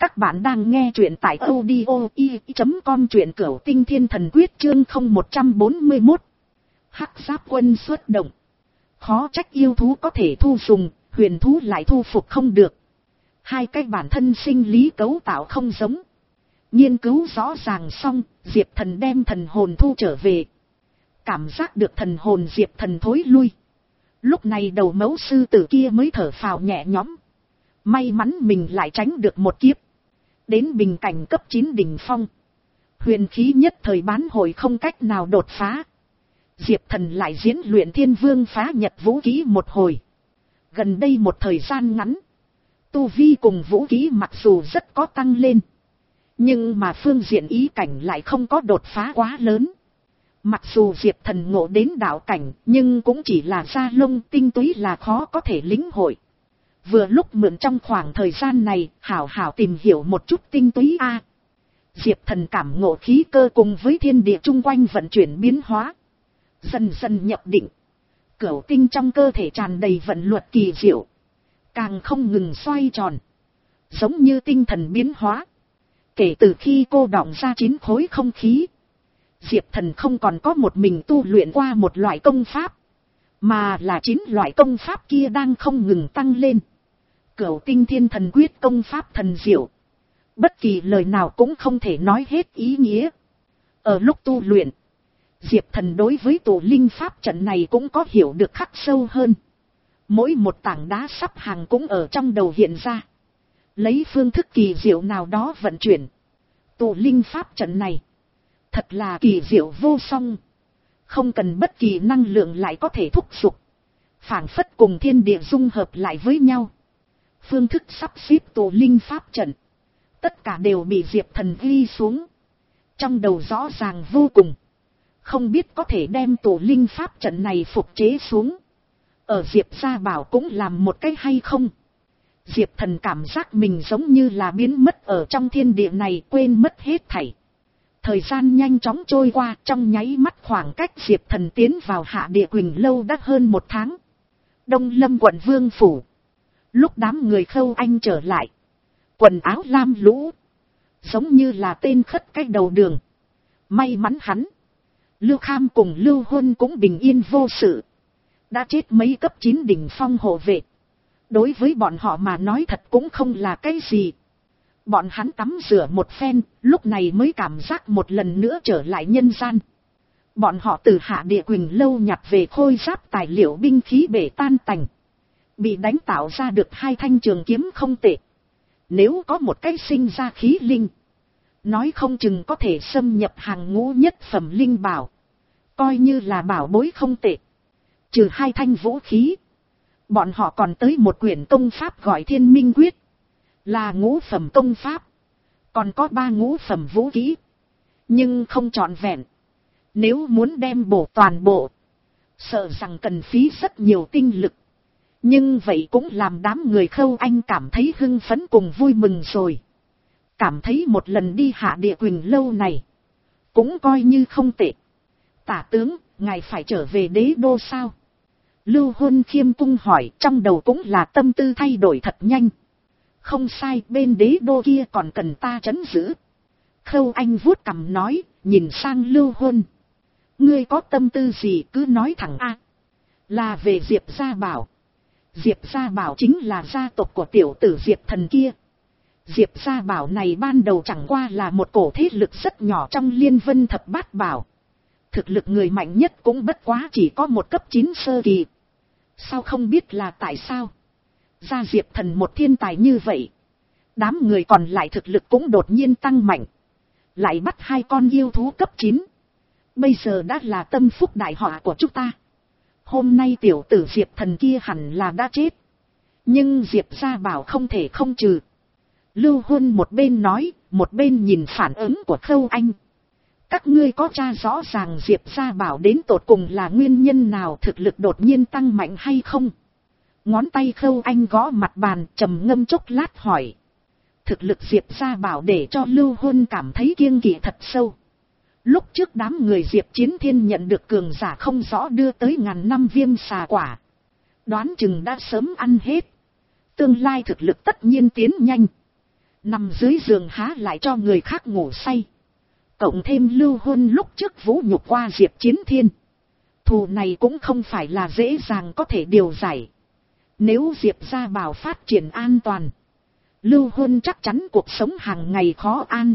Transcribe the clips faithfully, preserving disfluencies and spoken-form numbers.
Các bạn đang nghe truyện tại audio i chấm com, truyện Cửu Tinh Thiên Thần Quyết chương không một trăm bốn mươi mốt. Hắc Giáp quân xuất động. Khó trách yêu thú có thể thu dùng, huyền thú lại thu phục không được. Hai cái bản thân sinh lý cấu tạo không giống. Nghiên cứu rõ ràng xong, Diệp Thần đem thần hồn thu trở về. Cảm giác được thần hồn Diệp Thần thối lui. Lúc này đầu mẫu sư tử kia mới thở phào nhẹ nhõm. May mắn mình lại tránh được một kiếp. Đến bình cảnh cấp chín đỉnh phong. Huyền khí nhất thời bán hội không cách nào đột phá. Diệp Thần lại diễn luyện Thiên Vương phá nhật vũ kỹ một hồi. Gần đây một thời gian ngắn, tu vi cùng vũ kỹ mặc dù rất có tăng lên. Nhưng mà phương diện ý cảnh lại không có đột phá quá lớn. Mặc dù Diệp Thần ngộ đến đạo cảnh, nhưng cũng chỉ là da lông tinh túy là khó có thể lĩnh hội. Vừa lúc mượn trong khoảng thời gian này, hảo hảo tìm hiểu một chút tinh túy a. Diệp Thần cảm ngộ khí cơ cùng với thiên địa chung quanh vận chuyển biến hóa. Dần dần nhập định. Cửu tinh trong cơ thể tràn đầy vận luật kỳ diệu. Càng không ngừng xoay tròn. Giống như tinh thần biến hóa. Kể từ khi cô đọng ra chín khối không khí, Diệp Thần không còn có một mình tu luyện qua một loại công pháp, mà là chín loại công pháp kia đang không ngừng tăng lên. Cửu Tinh Thiên Thần Quyết công pháp thần diệu. Bất kỳ lời nào cũng không thể nói hết ý nghĩa. Ở lúc tu luyện, Diệp Thần đối với tổ linh pháp trận này cũng có hiểu được khắc sâu hơn. Mỗi một tảng đá sắp hàng cũng ở trong đầu hiện ra. Lấy phương thức kỳ diệu nào đó vận chuyển. Tổ linh pháp trận này thật là kỳ diệu vô song. Không cần bất kỳ năng lượng lại có thể thúc giục. Phảng phất cùng thiên địa dung hợp lại với nhau. Phương thức sắp xếp tổ linh pháp trận, tất cả đều bị Diệp Thần ghi xuống. Trong đầu rõ ràng vô cùng. Không biết có thể đem tổ linh pháp trận này phục chế xuống. Ở Diệp Gia Bảo cũng làm một cái hay không? Diệp Thần cảm giác mình giống như là biến mất ở trong thiên địa này, quên mất hết thảy. Thời gian nhanh chóng trôi qua, trong nháy mắt khoảng cách Diệp Thần tiến vào Hạ Địa Quỳnh Lâu đã hơn một tháng. Đông Lâm quận Vương Phủ. Lúc đám người Khâu Anh trở lại, quần áo lam lũ, giống như là tên khất cách đầu đường. May mắn hắn, Lưu Kham cùng Lưu Huân cũng bình yên vô sự. Đã chết mấy cấp chín đỉnh phong hộ vệ. Đối với bọn họ mà nói thật cũng không là cái gì. Bọn hắn tắm rửa một phen, lúc này mới cảm giác một lần nữa trở lại nhân gian. Bọn họ từ Hạ Địa Quỳnh Lâu nhặt về khôi giáp tài liệu binh khí bể tan tành. Bị đánh tạo ra được hai thanh trường kiếm không tệ. Nếu có một cái sinh ra khí linh, nói không chừng có thể xâm nhập hàng ngũ nhất phẩm linh bảo. Coi như là bảo bối không tệ. Trừ hai thanh vũ khí, bọn họ còn tới một quyển công pháp gọi Thiên Minh Quyết. Là ngũ phẩm công pháp. Còn có ba ngũ phẩm vũ khí. Nhưng không trọn vẹn. Nếu muốn đem bổ toàn bộ, sợ rằng cần phí rất nhiều tinh lực. Nhưng vậy cũng làm đám người Khâu Anh cảm thấy hưng phấn cùng vui mừng rồi. Cảm thấy một lần đi Hạ Địa Quỳnh Lâu này cũng coi như không tệ. Tả tướng, ngài phải trở về đế đô sao? Lưu Huân khiêm cung hỏi, trong đầu cũng là tâm tư thay đổi thật nhanh. Không sai, bên đế đô kia còn cần ta trấn giữ. Khâu Anh vuốt cằm nói, nhìn sang Lưu Huân. Ngươi có tâm tư gì cứ nói thẳng a. Là về Diệp Gia Bảo. Diệp Gia Bảo chính là gia tộc của tiểu tử Diệp Thần kia. Diệp Gia Bảo này ban đầu chẳng qua là một cổ thế lực rất nhỏ trong Liên Vân Thập Bát Bảo. Thực lực người mạnh nhất cũng bất quá chỉ có một cấp chín sơ kỳ. Sao không biết là tại sao? Ra Diệp Thần một thiên tài như vậy. Đám người còn lại thực lực cũng đột nhiên tăng mạnh. Lại bắt hai con yêu thú cấp chín. Bây giờ đã là tâm phúc đại họa của chúng ta. Hôm nay tiểu tử Diệp Thần kia hẳn là đã chết. Nhưng Diệp Gia Bảo không thể không trừ. Lưu Huân một bên nói, một bên nhìn phản ứng của Khâu Anh. Các ngươi có tra rõ ràng Diệp Gia Bảo đến tột cùng là nguyên nhân nào, thực lực đột nhiên tăng mạnh hay không? Ngón tay Khâu Anh gõ mặt bàn, trầm ngâm chốc lát hỏi. Thực lực Diệp Gia Bảo để cho Lưu Huân cảm thấy kiêng kỵ thật sâu. Lúc trước đám người Diệp Chiến Thiên nhận được cường giả không rõ đưa tới ngàn năm viêm xà quả. Đoán chừng đã sớm ăn hết. Tương lai thực lực tất nhiên tiến nhanh. Nằm dưới giường há lại cho người khác ngủ say. Cộng thêm Lưu Huân lúc trước vũ nhục qua Diệp Chiến Thiên. Thù này cũng không phải là dễ dàng có thể điều giải. Nếu Diệp gia bảo phát triển an toàn, Lưu Huân chắc chắn cuộc sống hàng ngày khó an.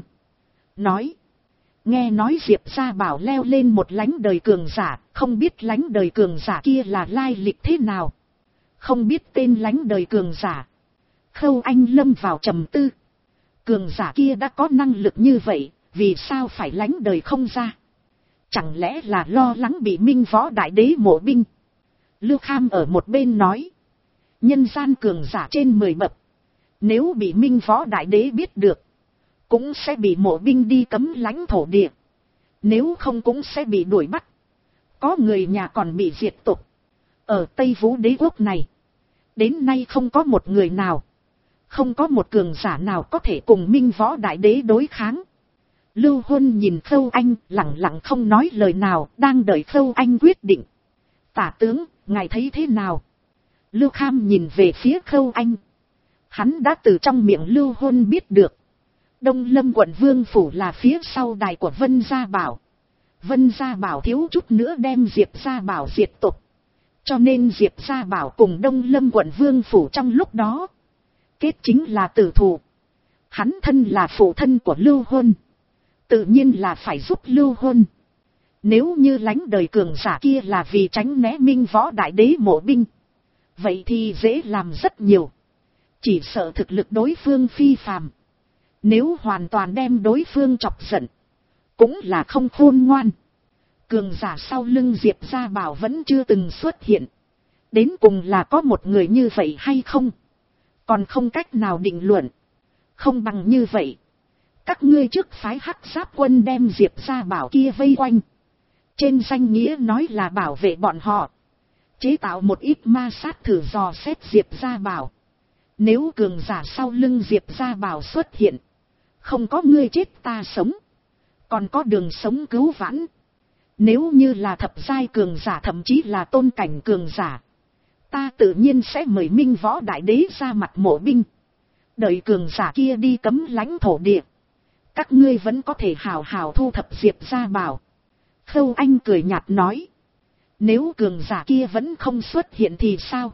Nói. Nghe nói Diệp gia bảo leo lên một lánh đời cường giả, không biết lánh đời cường giả kia là lai lịch thế nào. Không biết tên lánh đời cường giả. Khâu Anh lâm vào trầm tư. Cường giả kia đã có năng lực như vậy, vì sao phải lánh đời không ra? Chẳng lẽ là lo lắng bị Minh Võ Đại Đế mộ binh? Lưu Kham ở một bên nói. Nhân gian cường giả trên mười bậc. Nếu bị Minh Võ Đại Đế biết được, cũng sẽ bị mộ binh đi cấm lãnh thổ địa. Nếu không cũng sẽ bị đuổi bắt. Có người nhà còn bị diệt tộc. Ở Tây Vũ Đế quốc này, đến nay không có một người nào, không có một cường giả nào có thể cùng Minh Võ Đại Đế đối kháng. Lưu Huân nhìn Khâu Anh lặng lặng không nói lời nào, đang đợi Khâu Anh quyết định. Tả tướng, ngài thấy thế nào? Lưu Kham nhìn về phía Khâu Anh. Hắn đã từ trong miệng Lưu Huân biết được. Đông Lâm quận Vương Phủ là phía sau đài của Vân Gia Bảo. Vân Gia Bảo thiếu chút nữa đem Diệp Gia Bảo diệt tộc. Cho nên Diệp Gia Bảo cùng Đông Lâm quận Vương Phủ trong lúc đó kết chính là tử thù. Hắn thân là phụ thân của Lưu Huân, tự nhiên là phải giúp Lưu Huân. Nếu như lánh đời cường giả kia là vì tránh né Minh Võ Đại Đế mộ binh, vậy thì dễ làm rất nhiều. Chỉ sợ thực lực đối phương phi phàm. Nếu hoàn toàn đem đối phương chọc giận, cũng là không khôn ngoan. Cường giả sau lưng Diệp Gia Bảo vẫn chưa từng xuất hiện. Đến cùng là có một người như vậy hay không, còn không cách nào định luận. Không bằng như vậy, các ngươi trước phái Hắc Giáp quân đem Diệp Gia Bảo kia vây quanh. Trên danh nghĩa nói là bảo vệ bọn họ. Chế tạo một ít ma sát thử dò xét Diệp Gia Bảo. Nếu cường giả sau lưng Diệp Gia Bảo xuất hiện, không có ngươi chết ta sống, còn có đường sống cứu vãn. Nếu như là thập giai cường giả thậm chí là tôn cảnh cường giả, ta tự nhiên sẽ mời Minh Võ Đại Đế ra mặt mộ binh. Đợi cường giả kia đi cấm lãnh thổ địa, các ngươi vẫn có thể hào hào thu thập Diệp Gia Bảo. Khâu Anh cười nhạt nói. Nếu cường giả kia vẫn không xuất hiện thì sao?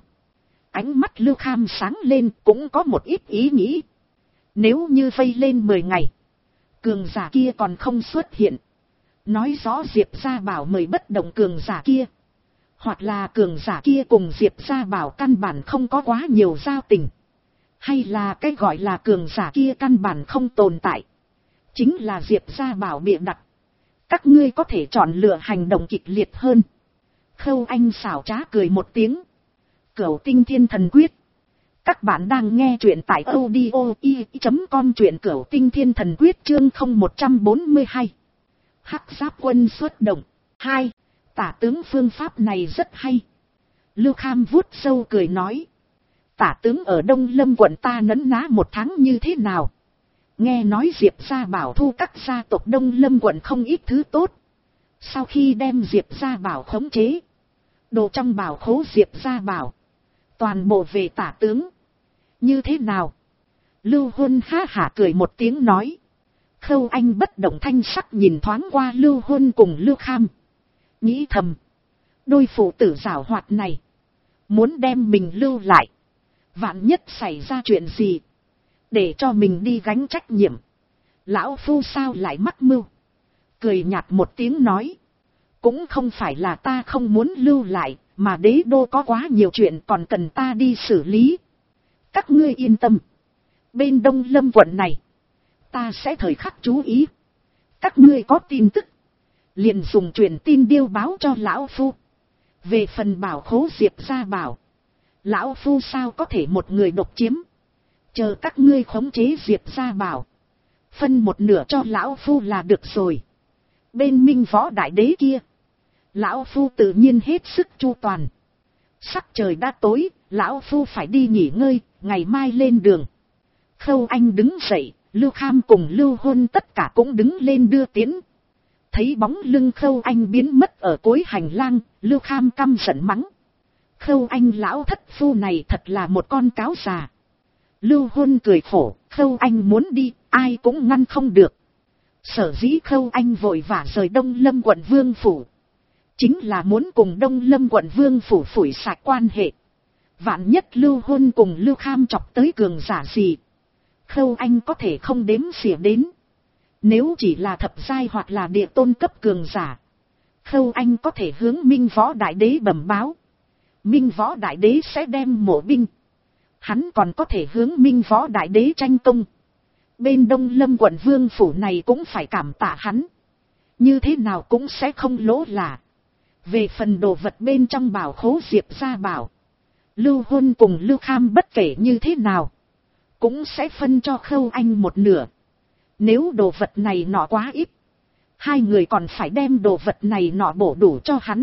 Ánh mắt Lưu Kham sáng lên, cũng có một ít ý nghĩ. Nếu như vây lên mười ngày, cường giả kia còn không xuất hiện, nói rõ Diệp Gia Bảo mời bất động cường giả kia. Hoặc là cường giả kia cùng Diệp Gia Bảo căn bản không có quá nhiều giao tình. Hay là cái gọi là cường giả kia căn bản không tồn tại. Chính là Diệp Gia Bảo bịa đặt. Các ngươi có thể chọn lựa hành động kịch liệt hơn. Khâu Anh xảo trá cười một tiếng. Cửu Tinh Thiên Thần Quyết. Các bạn đang nghe truyện tại audio i chấm com, truyện Cửu Tinh Thiên Thần Quyết chương không một bốn hai. Hắc Giáp quân xuất động. Hai. Tả tướng phương pháp này rất hay. Lưu Kham vuốt sâu cười nói. Tả tướng ở Đông Lâm quận ta nấn ná một tháng như thế nào? Nghe nói Diệp Gia Bảo thu các gia tộc Đông Lâm quận không ít thứ tốt. Sau khi đem Diệp Gia Bảo khống chế, đồ trong bảo khố Diệp Gia Bảo toàn bộ về tả tướng. Như thế nào? Lưu Huân ha hả cười một tiếng nói. Khâu Anh bất động thanh sắc nhìn thoáng qua Lưu Huân cùng Lưu Kham. Nghĩ thầm. Đôi phụ tử giảo hoạt này. Muốn đem mình lưu lại. Vạn nhất xảy ra chuyện gì. Để cho mình đi gánh trách nhiệm. Lão phu sao lại mắc mưu. Cười nhạt một tiếng nói. Cũng không phải là ta không muốn lưu lại. Mà đế đô có quá nhiều chuyện còn cần ta đi xử lý. Các ngươi yên tâm. Bên Đông Lâm quận này, ta sẽ thời khắc chú ý. Các ngươi có tin tức, liền dùng truyền tin điêu báo cho lão phu. Về phần bảo khố Diệp Gia Bảo, lão phu sao có thể một người độc chiếm. Chờ các ngươi khống chế Diệp Gia Bảo, phân một nửa cho lão phu là được rồi. Bên Minh Võ Đại Đế kia, lão phu tự nhiên hết sức chu toàn. Sắc trời đã tối, lão phu phải đi nghỉ ngơi, ngày mai lên đường. Khâu Anh đứng dậy, Lưu Kham cùng Lưu Huân tất cả cũng đứng lên đưa tiễn. Thấy bóng lưng Khâu Anh biến mất ở cuối hành lang, Lưu Kham căm giận mắng. Khâu Anh lão thất phu này thật là một con cáo già. Lưu Huân cười khổ, Khâu Anh muốn đi, ai cũng ngăn không được. Sở dĩ Khâu Anh vội vã rời Đông Lâm quận Vương Phủ. Chính là muốn cùng Đông Lâm quận Vương Phủ phủi sạch quan hệ. Vạn nhất Lưu Huân cùng Lưu Kham chọc tới cường giả gì. Khâu Anh có thể không đếm xỉa đến. Nếu chỉ là thập giai hoặc là địa tôn cấp cường giả. Khâu Anh có thể hướng Minh Võ Đại Đế bẩm báo. Minh Võ Đại Đế sẽ đem mộ binh. Hắn còn có thể hướng Minh Võ Đại Đế tranh công. Bên Đông Lâm quận Vương Phủ này cũng phải cảm tạ hắn. Như thế nào cũng sẽ không lỗ là. Về phần đồ vật bên trong bảo khố Diệp gia bảo. Lưu Huân cùng Lưu Kham bất kể như thế nào. Cũng sẽ phân cho Khâu Anh một nửa. Nếu đồ vật này nọ quá ít. Hai người còn phải đem đồ vật này nọ bổ đủ cho hắn.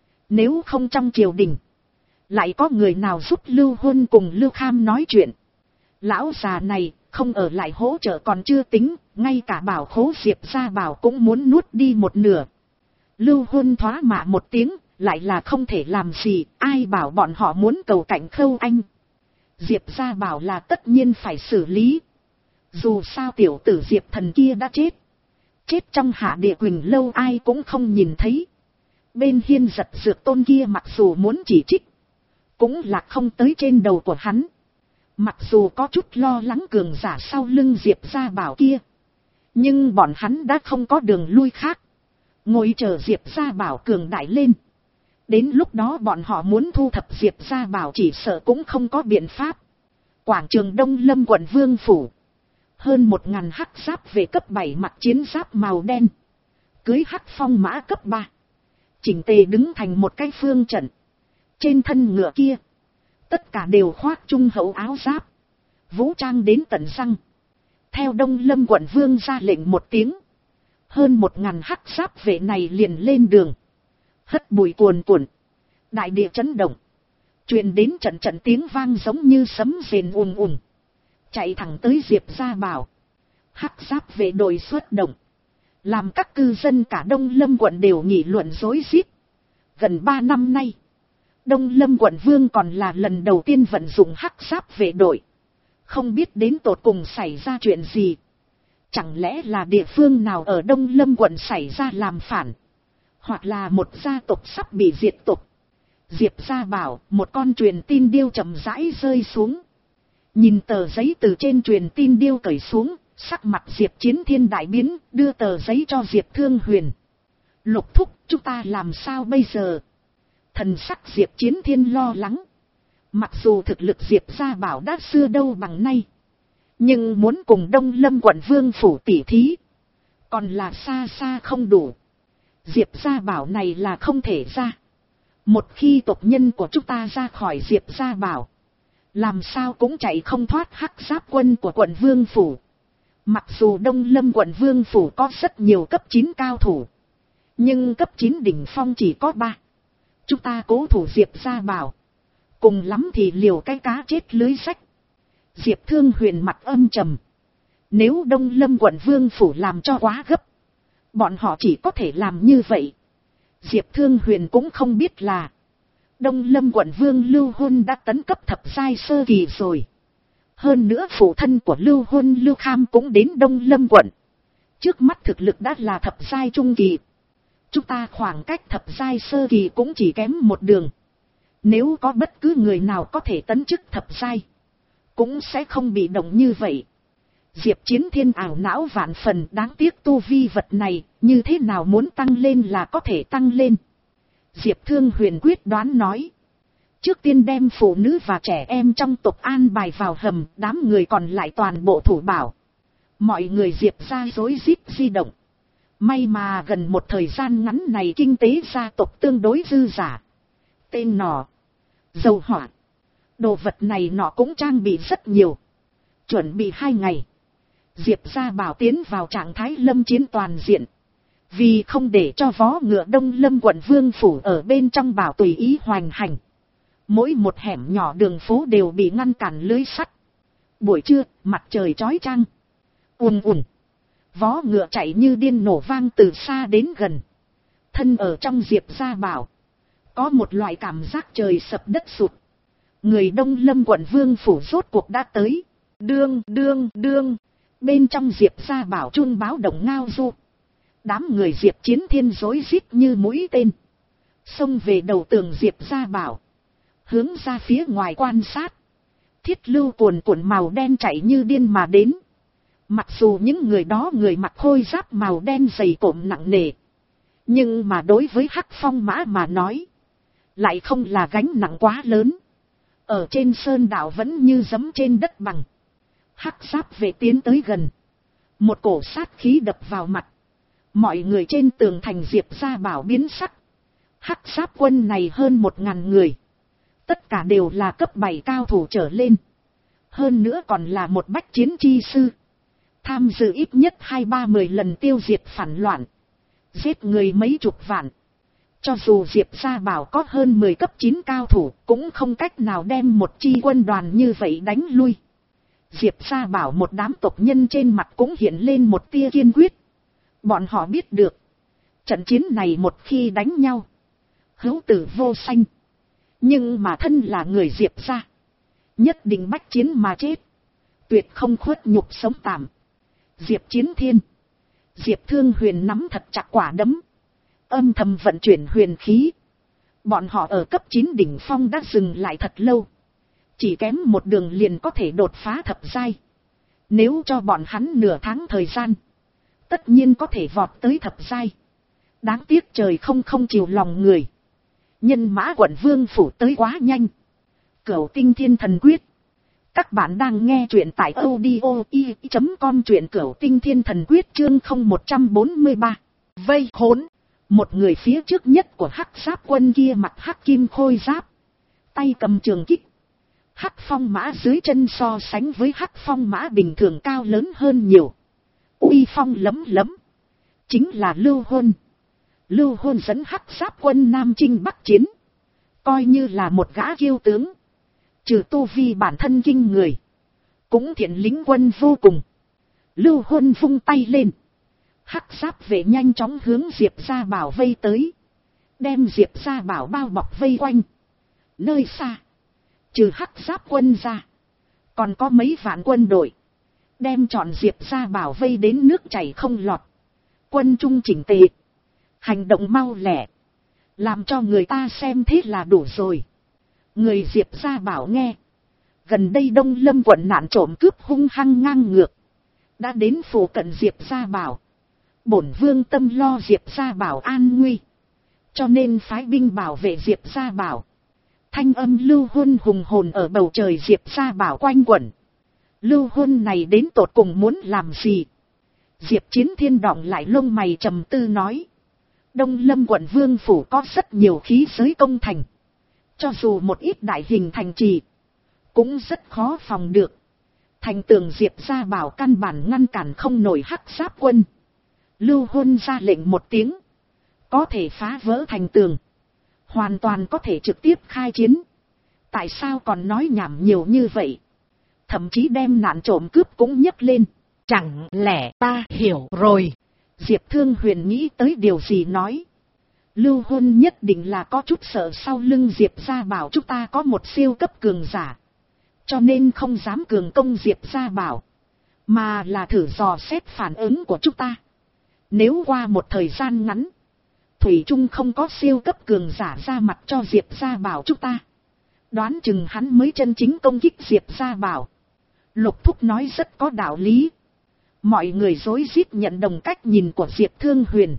Nếu không trong triều đình. Lại có người nào giúp Lưu Huân cùng Lưu Kham nói chuyện. Lão già này không ở lại hỗ trợ còn chưa tính. Ngay cả bảo khố Diệp gia bảo cũng muốn nuốt đi một nửa. Lưu Huân thoá mạ một tiếng. Lại là không thể làm gì. Ai bảo bọn họ muốn cầu cạnh Khâu Anh. Diệp gia bảo là tất nhiên phải xử lý. Dù sao tiểu tử Diệp thần kia đã chết. Chết trong hạ địa Quỳnh lâu ai cũng không nhìn thấy. Bên Hiên Giật Dược Tôn kia mặc dù muốn chỉ trích. Cũng là không tới trên đầu của hắn. Mặc dù có chút lo lắng cường giả sau lưng Diệp gia bảo kia. Nhưng bọn hắn đã không có đường lui khác. Ngồi chờ Diệp gia bảo cường đại lên. Đến lúc đó bọn họ muốn thu thập Diệp gia bảo chỉ sợ cũng không có biện pháp. Quảng trường Đông Lâm quận Vương Phủ. Hơn một ngàn hắc giáp về cấp bảy mặc chiến giáp màu đen. Cưới hắc phong mã cấp ba. Chỉnh tề đứng thành một cái phương trận. Trên thân ngựa kia. Tất cả đều khoác trung hậu áo giáp. Vũ trang đến tận răng. Theo Đông Lâm quận Vương ra lệnh một tiếng. Hơn một ngàn hắc giáp vệ này liền lên đường. Hất bụi cuồn cuộn. Đại địa chấn động. Truyền đến trận trận tiếng vang giống như sấm rền ùm ùm. Chạy thẳng tới Diệp gia bảo. Hắc giáp vệ đội xuất động. Làm các cư dân cả Đông Lâm quận đều nghị luận rối rít. Gần ba năm nay. Đông Lâm quận Vương còn là lần đầu tiên vận dụng hắc giáp vệ đội. Không biết đến tột cùng xảy ra chuyện gì. Chẳng lẽ là địa phương nào ở Đông Lâm quận xảy ra làm phản. Hoặc là một gia tộc sắp bị diệt tộc. Diệp gia bảo một con truyền tin điêu chậm rãi rơi xuống. Nhìn tờ giấy từ trên truyền tin điêu cởi xuống. Sắc mặt Diệp Chiến Thiên đại biến. Đưa tờ giấy cho Diệp Thương Huyền. Lục thúc chúng ta làm sao bây giờ. Thần sắc Diệp Chiến Thiên lo lắng. Mặc dù thực lực Diệp gia bảo đã xưa đâu bằng nay. Nhưng muốn cùng Đông Lâm quận Vương Phủ tỉ thí. Còn là xa xa không đủ. Diệp gia bảo này là không thể ra. Một khi tộc nhân của chúng ta ra khỏi Diệp gia bảo. Làm sao cũng chạy không thoát hắc giáp quân của quận Vương Phủ. Mặc dù Đông Lâm quận Vương Phủ có rất nhiều cấp chín cao thủ. Nhưng cấp chín đỉnh phong chỉ có ba. Chúng ta cố thủ Diệp gia bảo. Cùng lắm thì liều cái cá chết lưới sách. Diệp Thương Huyền mặt âm trầm. Nếu Đông Lâm quận Vương Phủ làm cho quá gấp. Bọn họ chỉ có thể làm như vậy. Diệp Thương Huyền cũng không biết là. Đông Lâm quận Vương Lưu Huân đã tấn cấp thập giai sơ kỳ rồi. Hơn nữa phụ thân của Lưu Huân Lưu Kham cũng đến Đông Lâm quận. Trước mắt thực lực đã là thập giai trung kỳ. Chúng ta khoảng cách thập giai sơ kỳ cũng chỉ kém một đường. Nếu có bất cứ người nào có thể tấn chức thập giai. Cũng sẽ không bị động như vậy. Diệp Chiến Thiên ảo não vạn phần đáng tiếc tu vi vật này. Như thế nào muốn tăng lên là có thể tăng lên. Diệp Thương Huyền quyết đoán nói. Trước tiên đem phụ nữ và trẻ em trong tộc an bài vào hầm. Đám người còn lại toàn bộ thủ bảo. Mọi người Diệp ra rối rít di động. May mà gần một thời gian ngắn này kinh tế gia tộc tương đối dư giả. Tên nọ. Dầu hỏa. Đồ vật này nọ cũng trang bị rất nhiều. Chuẩn bị hai ngày. Diệp gia bảo tiến vào trạng thái lâm chiến toàn diện. Vì không để cho vó ngựa Đông Lâm quận Vương Phủ ở bên trong bảo tùy ý hoành hành. Mỗi một hẻm nhỏ đường phố đều bị ngăn cản lưới sắt. Buổi trưa, mặt trời chói chang. Ùn ùn. Vó ngựa chạy như điên nổ vang từ xa đến gần. Thân ở trong Diệp gia bảo. Có một loại cảm giác trời sập đất sụt. Người Đông Lâm quận Vương Phủ rốt cuộc đã tới. đương đương đương. Bên trong Diệp gia bảo chuông báo động ngao du. Đám người Diệp Chiến Thiên rối rít như mũi tên. Xông về đầu tường Diệp gia bảo. Hướng ra phía ngoài quan sát. Thiết lưu cuồn cuộn màu đen chạy như điên mà đến. Mặc dù những người đó người mặc khôi giáp màu đen dày cộm nặng nề. Nhưng mà đối với Hắc Phong Mã mà nói. Lại không là gánh nặng quá lớn. Ở trên sơn đảo vẫn như giẫm trên đất bằng. Hắc giáp vệ tiến tới gần. Một cổ sát khí đập vào mặt. Mọi người trên tường thành Diệp gia bảo biến sắc. Hắc giáp quân này hơn một ngàn người. Tất cả đều là cấp bảy cao thủ trở lên. Hơn nữa còn là một bách chiến chi sư. Tham dự ít nhất hai ba mười lần tiêu diệt phản loạn. Giết người mấy chục vạn. Cho dù Diệp gia bảo có hơn mười cấp chín cao thủ cũng không cách nào đem một chi quân đoàn như vậy đánh lui. Diệp gia bảo một đám tộc nhân trên mặt cũng hiện lên một tia kiên quyết. Bọn họ biết được. Trận chiến này một khi đánh nhau. Hữu tử vô sanh. Nhưng mà thân là người Diệp gia. Nhất định bách chiến mà chết. Tuyệt không khuất nhục sống tạm. Diệp Chiến Thiên. Diệp Thương Huyền nắm thật chặt quả đấm. Âm thầm vận chuyển huyền khí. Bọn họ ở cấp chín đỉnh phong đã dừng lại thật lâu. Chỉ kém một đường liền có thể đột phá thập giai. Nếu cho bọn hắn nửa tháng thời gian. Tất nhiên có thể vọt tới thập giai. Đáng tiếc trời không không chiều lòng người. Nhân mã quận vương phủ tới quá nhanh. Cửu tinh thiên thần quyết. Các bạn đang nghe truyện tại audio i chấm com truyện Cửu tinh thiên thần quyết chương không một bốn ba. Vây khốn. Một người phía trước nhất của Hắc giáp quân kia mặc hắc kim khôi giáp. Tay cầm trường kích. Hắc phong mã dưới chân so sánh với hắc phong mã bình thường cao lớn hơn nhiều. Uy phong lấm lấm. Chính là Lưu Hôn. Lưu Hôn dẫn Hắc giáp quân Nam Chinh Bắc chiến. Coi như là một gã kiêu tướng. Trừ tu vi bản thân kinh người. Cũng thiện lính quân vô cùng. Lưu Hôn vung tay lên. Hắc giáp vệ nhanh chóng hướng Diệp gia bảo vây tới. Đem Diệp gia bảo bao bọc vây quanh. Nơi xa. Trừ Hắc giáp quân ra. Còn có mấy vạn quân đội. Đem trọn Diệp gia bảo vây đến nước chảy không lọt. Quân trung chỉnh tề. Hành động mau lẹ. Làm cho người ta xem thế là đủ rồi. Người Diệp gia bảo nghe. Gần đây Đông Lâm quận nạn trộm cướp hung hăng ngang ngược. Đã đến phủ cận Diệp gia bảo. Bổn vương tâm lo Diệp gia bảo an nguy. Cho nên phái binh bảo vệ Diệp gia bảo. Thanh âm Lưu Hôn hùng hồn ở bầu trời Diệp gia bảo quanh quẩn. Lưu Hôn này đến tột cùng muốn làm gì? Diệp Chiến Thiên đọng lại lông mày trầm tư nói. Đông Lâm quận vương phủ có rất nhiều khí giới công thành. Cho dù một ít đại hình thành trì. Cũng rất khó phòng được. Thành tường Diệp gia bảo căn bản ngăn cản không nổi Hắc giáp quân. Lưu Hôn ra lệnh một tiếng. Có thể phá vỡ thành tường. Hoàn toàn có thể trực tiếp khai chiến. Tại sao còn nói nhảm nhiều như vậy? Thậm chí đem nạn trộm cướp cũng nhấc lên. Chẳng lẽ ta hiểu rồi? Diệp Thương Huyền nghĩ tới điều gì nói. Lưu Hôn nhất định là có chút sợ sau lưng Diệp gia bảo chúng ta có một siêu cấp cường giả. Cho nên không dám cường công Diệp gia bảo. Mà là thử dò xét phản ứng của chúng ta. Nếu qua một thời gian ngắn. Thủy Trung không có siêu cấp cường giả ra mặt cho Diệp gia bảo chúng ta. Đoán chừng hắn mới chân chính công kích Diệp gia bảo. Lục Thúc nói rất có đạo lý. Mọi người rối rít nhận đồng cách nhìn của Diệp Thương Huyền.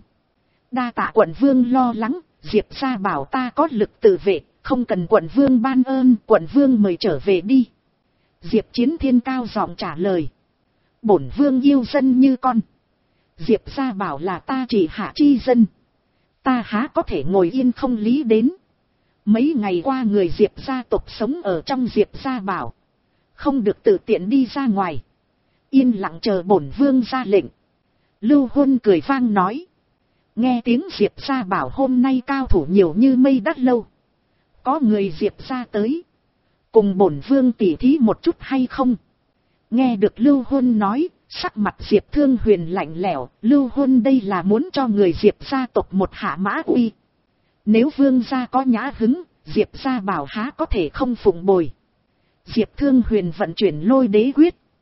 Đa tạ quận vương lo lắng, Diệp gia bảo ta có lực tự vệ, không cần quận vương ban ơn, quận vương mời trở về đi. Diệp Chiến Thiên cao giọng trả lời. Bổn vương yêu dân như con. Diệp gia bảo là ta chỉ hạ chi dân. Ta há có thể ngồi yên không lý đến. Mấy ngày qua người Diệp gia tộc sống ở trong Diệp gia bảo. Không được tự tiện đi ra ngoài. Yên lặng chờ bổn vương ra lệnh. Lưu Hôn cười vang nói. Nghe tiếng Diệp gia bảo hôm nay cao thủ nhiều như mây đắt lâu. Có người Diệp gia tới. Cùng bổn vương tỉ thí một chút hay không? Nghe được Lưu Hôn nói, sắc mặt Diệp Thương Huyền lạnh lẽo. Lưu Hôn đây là muốn cho người Diệp gia tộc một hạ mã uy. Nếu vương gia có nhã hứng, Diệp gia bảo há có thể không phụng bồi. Diệp Thương Huyền vận chuyển lôi đế quyết.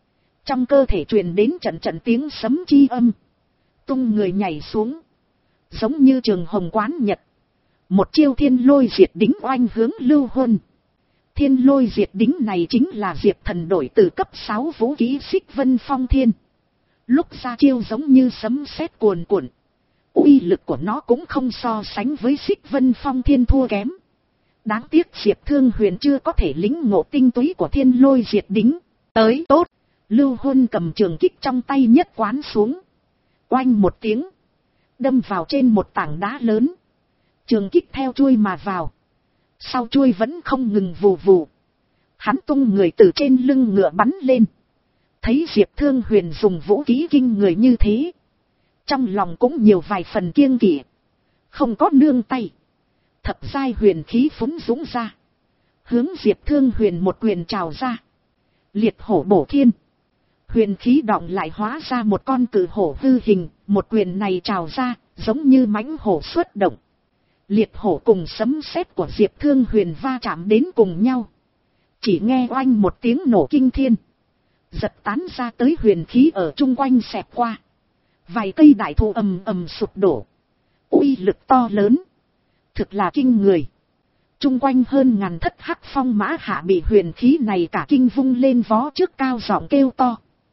Trong cơ thể truyền đến trận trận tiếng sấm chi âm. Tung người nhảy xuống. Giống như trường hồng quán nhật. Một chiêu thiên lôi diệt đính oanh hướng Lưu Huân. Thiên lôi diệt đính này chính là Diệp Thần đổi từ cấp sáu vũ khí Xích Vân Phong Thiên. Lúc ra chiêu giống như sấm sét cuồn cuộn. Uy lực của nó cũng không so sánh với Xích Vân Phong Thiên thua kém. Đáng tiếc Diệp Thương Huyền chưa có thể lĩnh ngộ tinh túy của thiên lôi diệt đính. Tới tốt. Lưu Huân cầm trường kích trong tay nhất quán xuống. Oanh một tiếng. Đâm vào trên một tảng đá lớn. Trường kích theo chuôi mà vào. Sau chuôi vẫn không ngừng vù vù. Hắn tung người từ trên lưng ngựa bắn lên. Thấy Diệp Thương Huyền dùng vũ khí kinh người như thế. Trong lòng cũng nhiều vài phần kiêng kỵ. Không có nương tay. Thập giai huyền khí phúng dũng ra. Hướng Diệp Thương Huyền một quyền trào ra. Liệt hổ bổ thiên. Huyền khí đọng lại hóa ra một con cự hổ hư hình. Một quyền này trào ra giống như mãnh hổ xuất động. Liệt hổ cùng sấm sét của Diệp Thương Huyền va chạm đến cùng nhau. Chỉ nghe oanh một tiếng nổ kinh thiên. Giật tán ra tới huyền khí ở chung quanh xẹt qua. Vài cây đại thụ ầm ầm sụp đổ. Uy lực to lớn. Thực là kinh người. Chung quanh hơn ngàn thất hắc phong mã hạ bị huyền khí này cả kinh vung lên vó trước cao giọng kêu to.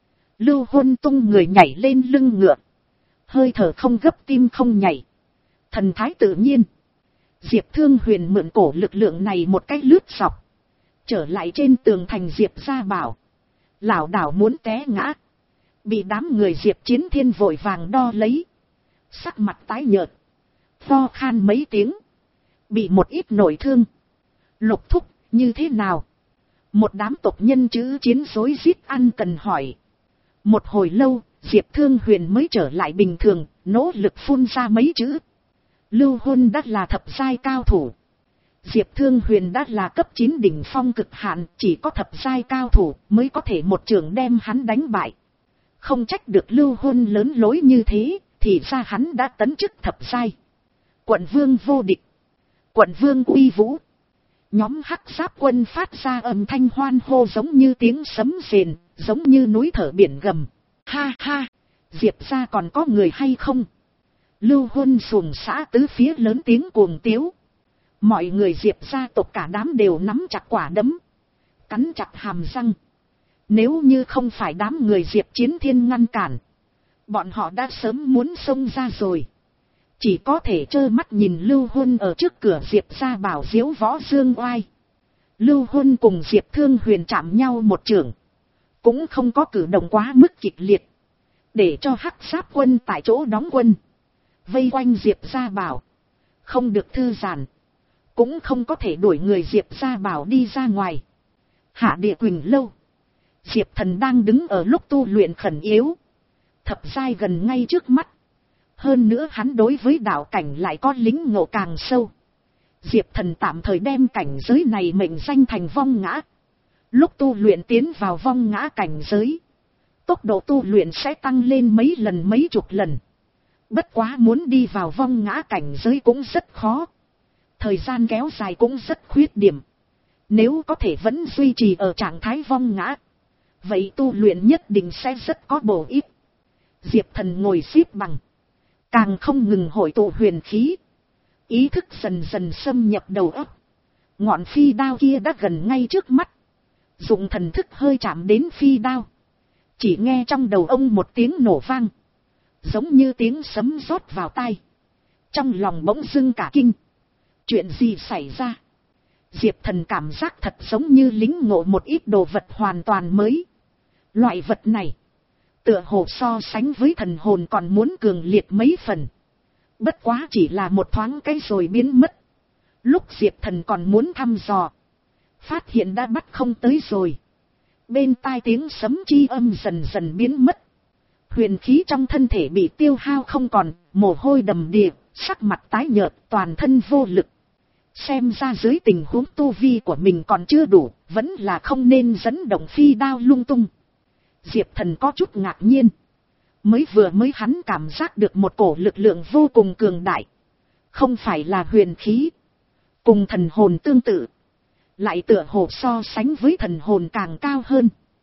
Lưu Huân tung người nhảy lên lưng ngựa. Hơi thở không gấp tim không nhảy. Thần thái tự nhiên. Diệp Thương Huyền mượn cổ lực lượng này một cách lướt dọc. Trở lại trên tường thành Diệp gia bảo. Lảo đảo muốn té ngã. Bị đám người Diệp Chiến Thiên vội vàng đo lấy. Sắc mặt tái nhợt. Pho khan mấy tiếng. Bị một ít nội thương. Lục thúc, như thế nào? Một đám tộc nhân chữ chiến rối rít ăn cần hỏi. Một hồi lâu, Diệp Thương Huyền mới trở lại bình thường, nỗ lực phun ra mấy chữ. Lưu Huân đã là thập giai cao thủ. Diệp Thương Huyền đã là cấp chín đỉnh phong cực hạn, chỉ có thập giai cao thủ mới có thể một trường đem hắn đánh bại. Không trách được Lưu Huân lớn lối như thế, thì ra hắn đã tấn chức thập giai. Quận vương vô địch. Quận vương uy vũ. Nhóm hắc giáp quân phát ra âm thanh hoan hô giống như tiếng sấm rền, giống như núi thở biển gầm. Ha ha, Diệp gia còn có người hay không? Lưu Huân xuồng xã tứ phía lớn tiếng cuồng tiếu. Mọi người Diệp gia tộc cả đám đều nắm chặt quả đấm. Cắn chặt hàm răng. Nếu như không phải đám người Diệp Chiến Thiên ngăn cản. Bọn họ đã sớm muốn xông ra rồi. Chỉ có thể trơ mắt nhìn Lưu Huân ở trước cửa Diệp gia bảo diếu võ dương oai. Lưu Huân cùng Diệp Thương Huyền chạm nhau một trường. Cũng không có cử động quá mức kịch liệt. Để cho hắc giáp quân tại chỗ đóng quân. Vây quanh Diệp gia bảo. Không được thư giãn. Cũng không có thể đuổi người Diệp gia bảo đi ra ngoài. Hạ địa Quỳnh lâu. Diệp Thần đang đứng ở lúc tu luyện khẩn yếu. Thập giai gần ngay trước mắt. Hơn nữa hắn đối với đạo cảnh lại có lính ngộ càng sâu. Diệp Thần tạm thời đem cảnh giới này mệnh danh thành vong ngã. Lúc tu luyện tiến vào vong ngã cảnh giới. Tốc độ tu luyện sẽ tăng lên mấy lần mấy chục lần. Bất quá muốn đi vào vong ngã cảnh giới cũng rất khó. Thời gian kéo dài cũng rất khuyết điểm. Nếu có thể vẫn duy trì ở trạng thái vong ngã. Vậy tu luyện nhất định sẽ rất có bổ ích. Diệp Thần ngồi xếp bằng. Càng không ngừng hội tụ huyền khí. Ý thức dần dần xâm nhập đầu óc. Ngọn phi đao kia đã gần ngay trước mắt. Dụng thần thức hơi chạm đến phi đao. Chỉ nghe trong đầu ông một tiếng nổ vang. Giống như tiếng sấm rót vào tai. Trong lòng bỗng dưng cả kinh. Chuyện gì xảy ra? Diệp Thần cảm giác thật giống như lính ngộ một ít đồ vật hoàn toàn mới. Loại vật này. Tựa hồ so sánh với thần hồn còn muốn cường liệt mấy phần. Bất quá chỉ là một thoáng cái rồi biến mất. Lúc Diệp Thần còn muốn thăm dò. Phát hiện đã bắt không tới rồi. Bên tai tiếng sấm chi âm dần dần biến mất. Huyền khí trong thân thể bị tiêu hao không còn, mồ hôi đầm đìa, sắc mặt tái nhợt, toàn thân vô lực. Xem ra dưới tình huống tu vi của mình còn chưa đủ, vẫn là không nên dẫn động phi đao lung tung. Diệp Thần có chút ngạc nhiên. Mới vừa mới hắn cảm giác được một cổ lực lượng vô cùng cường đại. Không phải là huyền khí. Cùng thần hồn tương tự. Lại tựa hồ so sánh với thần hồn càng cao hơn.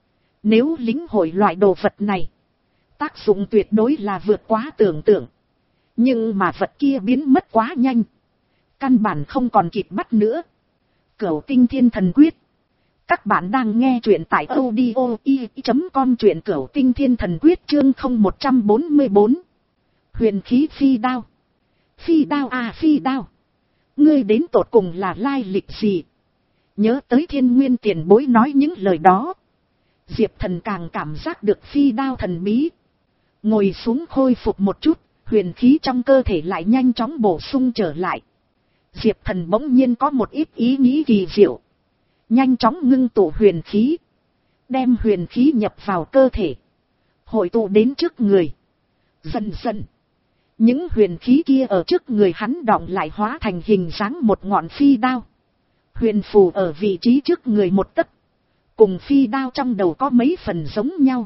Nếu lĩnh hội loại đồ vật này, tác dụng tuyệt đối là vượt quá tưởng tượng. Nhưng mà vật kia biến mất quá nhanh, căn bản không còn kịp bắt nữa. Cửu Tinh Thiên Thần Quyết. Các bạn đang nghe truyện tại audio i chấm com, truyện Cửu Tinh Thiên Thần Quyết chương không một trăm bốn mươi bốn. Huyền khí phi đao. Phi đao à phi đao. Ngươi đến tột cùng là lai lịch gì? Nhớ tới Thiên Nguyên tiền bối nói những lời đó, Diệp Thần càng cảm giác được phi đao thần bí. Ngồi xuống khôi phục một chút, huyền khí trong cơ thể lại nhanh chóng bổ sung trở lại. Diệp Thần bỗng nhiên có một ít ý nghĩ kỳ diệu. Nhanh chóng ngưng tụ huyền khí, đem huyền khí nhập vào cơ thể, hội tụ đến trước người. Dần dần, những huyền khí kia ở trước người hắn đọng lại hóa thành hình dáng một ngọn phi đao. Huyền phù ở vị trí trước người một tấc, cùng phi đao trong đầu có mấy phần giống nhau.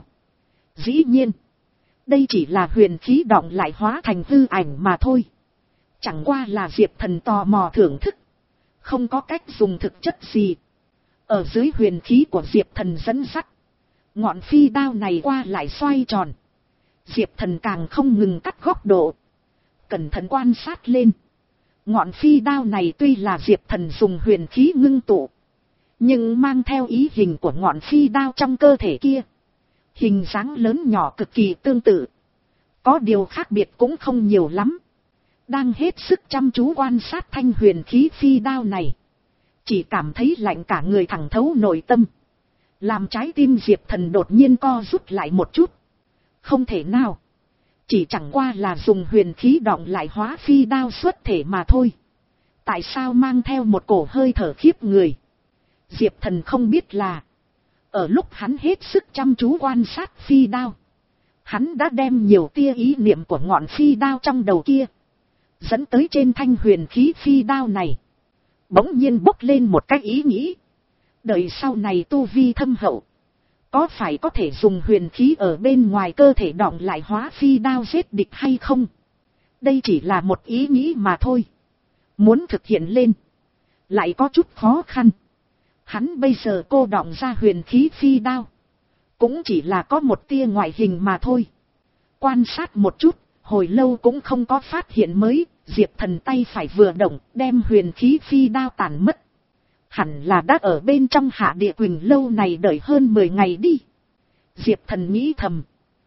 Dĩ nhiên, đây chỉ là huyền khí đọng lại hóa thành hư ảnh mà thôi. Chẳng qua là Diệp Thần tò mò thưởng thức, không có cách dùng thực chất gì. Ở dưới huyền khí của Diệp Thần dẫn dắt, ngọn phi đao này qua lại xoay tròn. Diệp Thần càng không ngừng cắt góc độ, cẩn thận quan sát lên. Ngọn phi đao này tuy là Diệp Thần dùng huyền khí ngưng tụ, nhưng mang theo ý hình của ngọn phi đao trong cơ thể kia. Hình dáng lớn nhỏ cực kỳ tương tự, có điều khác biệt cũng không nhiều lắm. Đang hết sức chăm chú quan sát thanh huyền khí phi đao này, chỉ cảm thấy lạnh cả người thẳng thấu nội tâm, làm trái tim Diệp Thần đột nhiên co rút lại một chút. Không thể nào, chỉ chẳng qua là dùng huyền khí đọng lại hóa phi đao xuất thể mà thôi. Tại sao mang theo một cổ hơi thở khiếp người? Diệp Thần không biết là, ở lúc hắn hết sức chăm chú quan sát phi đao, hắn đã đem nhiều tia ý niệm của ngọn phi đao trong đầu kia dẫn tới trên thanh huyền khí phi đao này. Bỗng nhiên bốc lên một cái ý nghĩ, đợi sau này tu vi thâm hậu, có phải có thể dùng huyền khí ở bên ngoài cơ thể đọng lại hóa phi đao giết địch hay không? Đây chỉ là một ý nghĩ mà thôi, muốn thực hiện lên lại có chút khó khăn. Hắn bây giờ cô đọng ra huyền khí phi đao, cũng chỉ là có một tia ngoại hình mà thôi. Quan sát một chút, hồi lâu cũng không có phát hiện mới. Diệp Thần tay phải vừa động, đem huyền khí phi đao tàn mất. Hẳn là đã ở bên trong Hạ Địa Quỳnh lâu này đợi hơn mười ngày đi. Diệp Thần nghĩ thầm,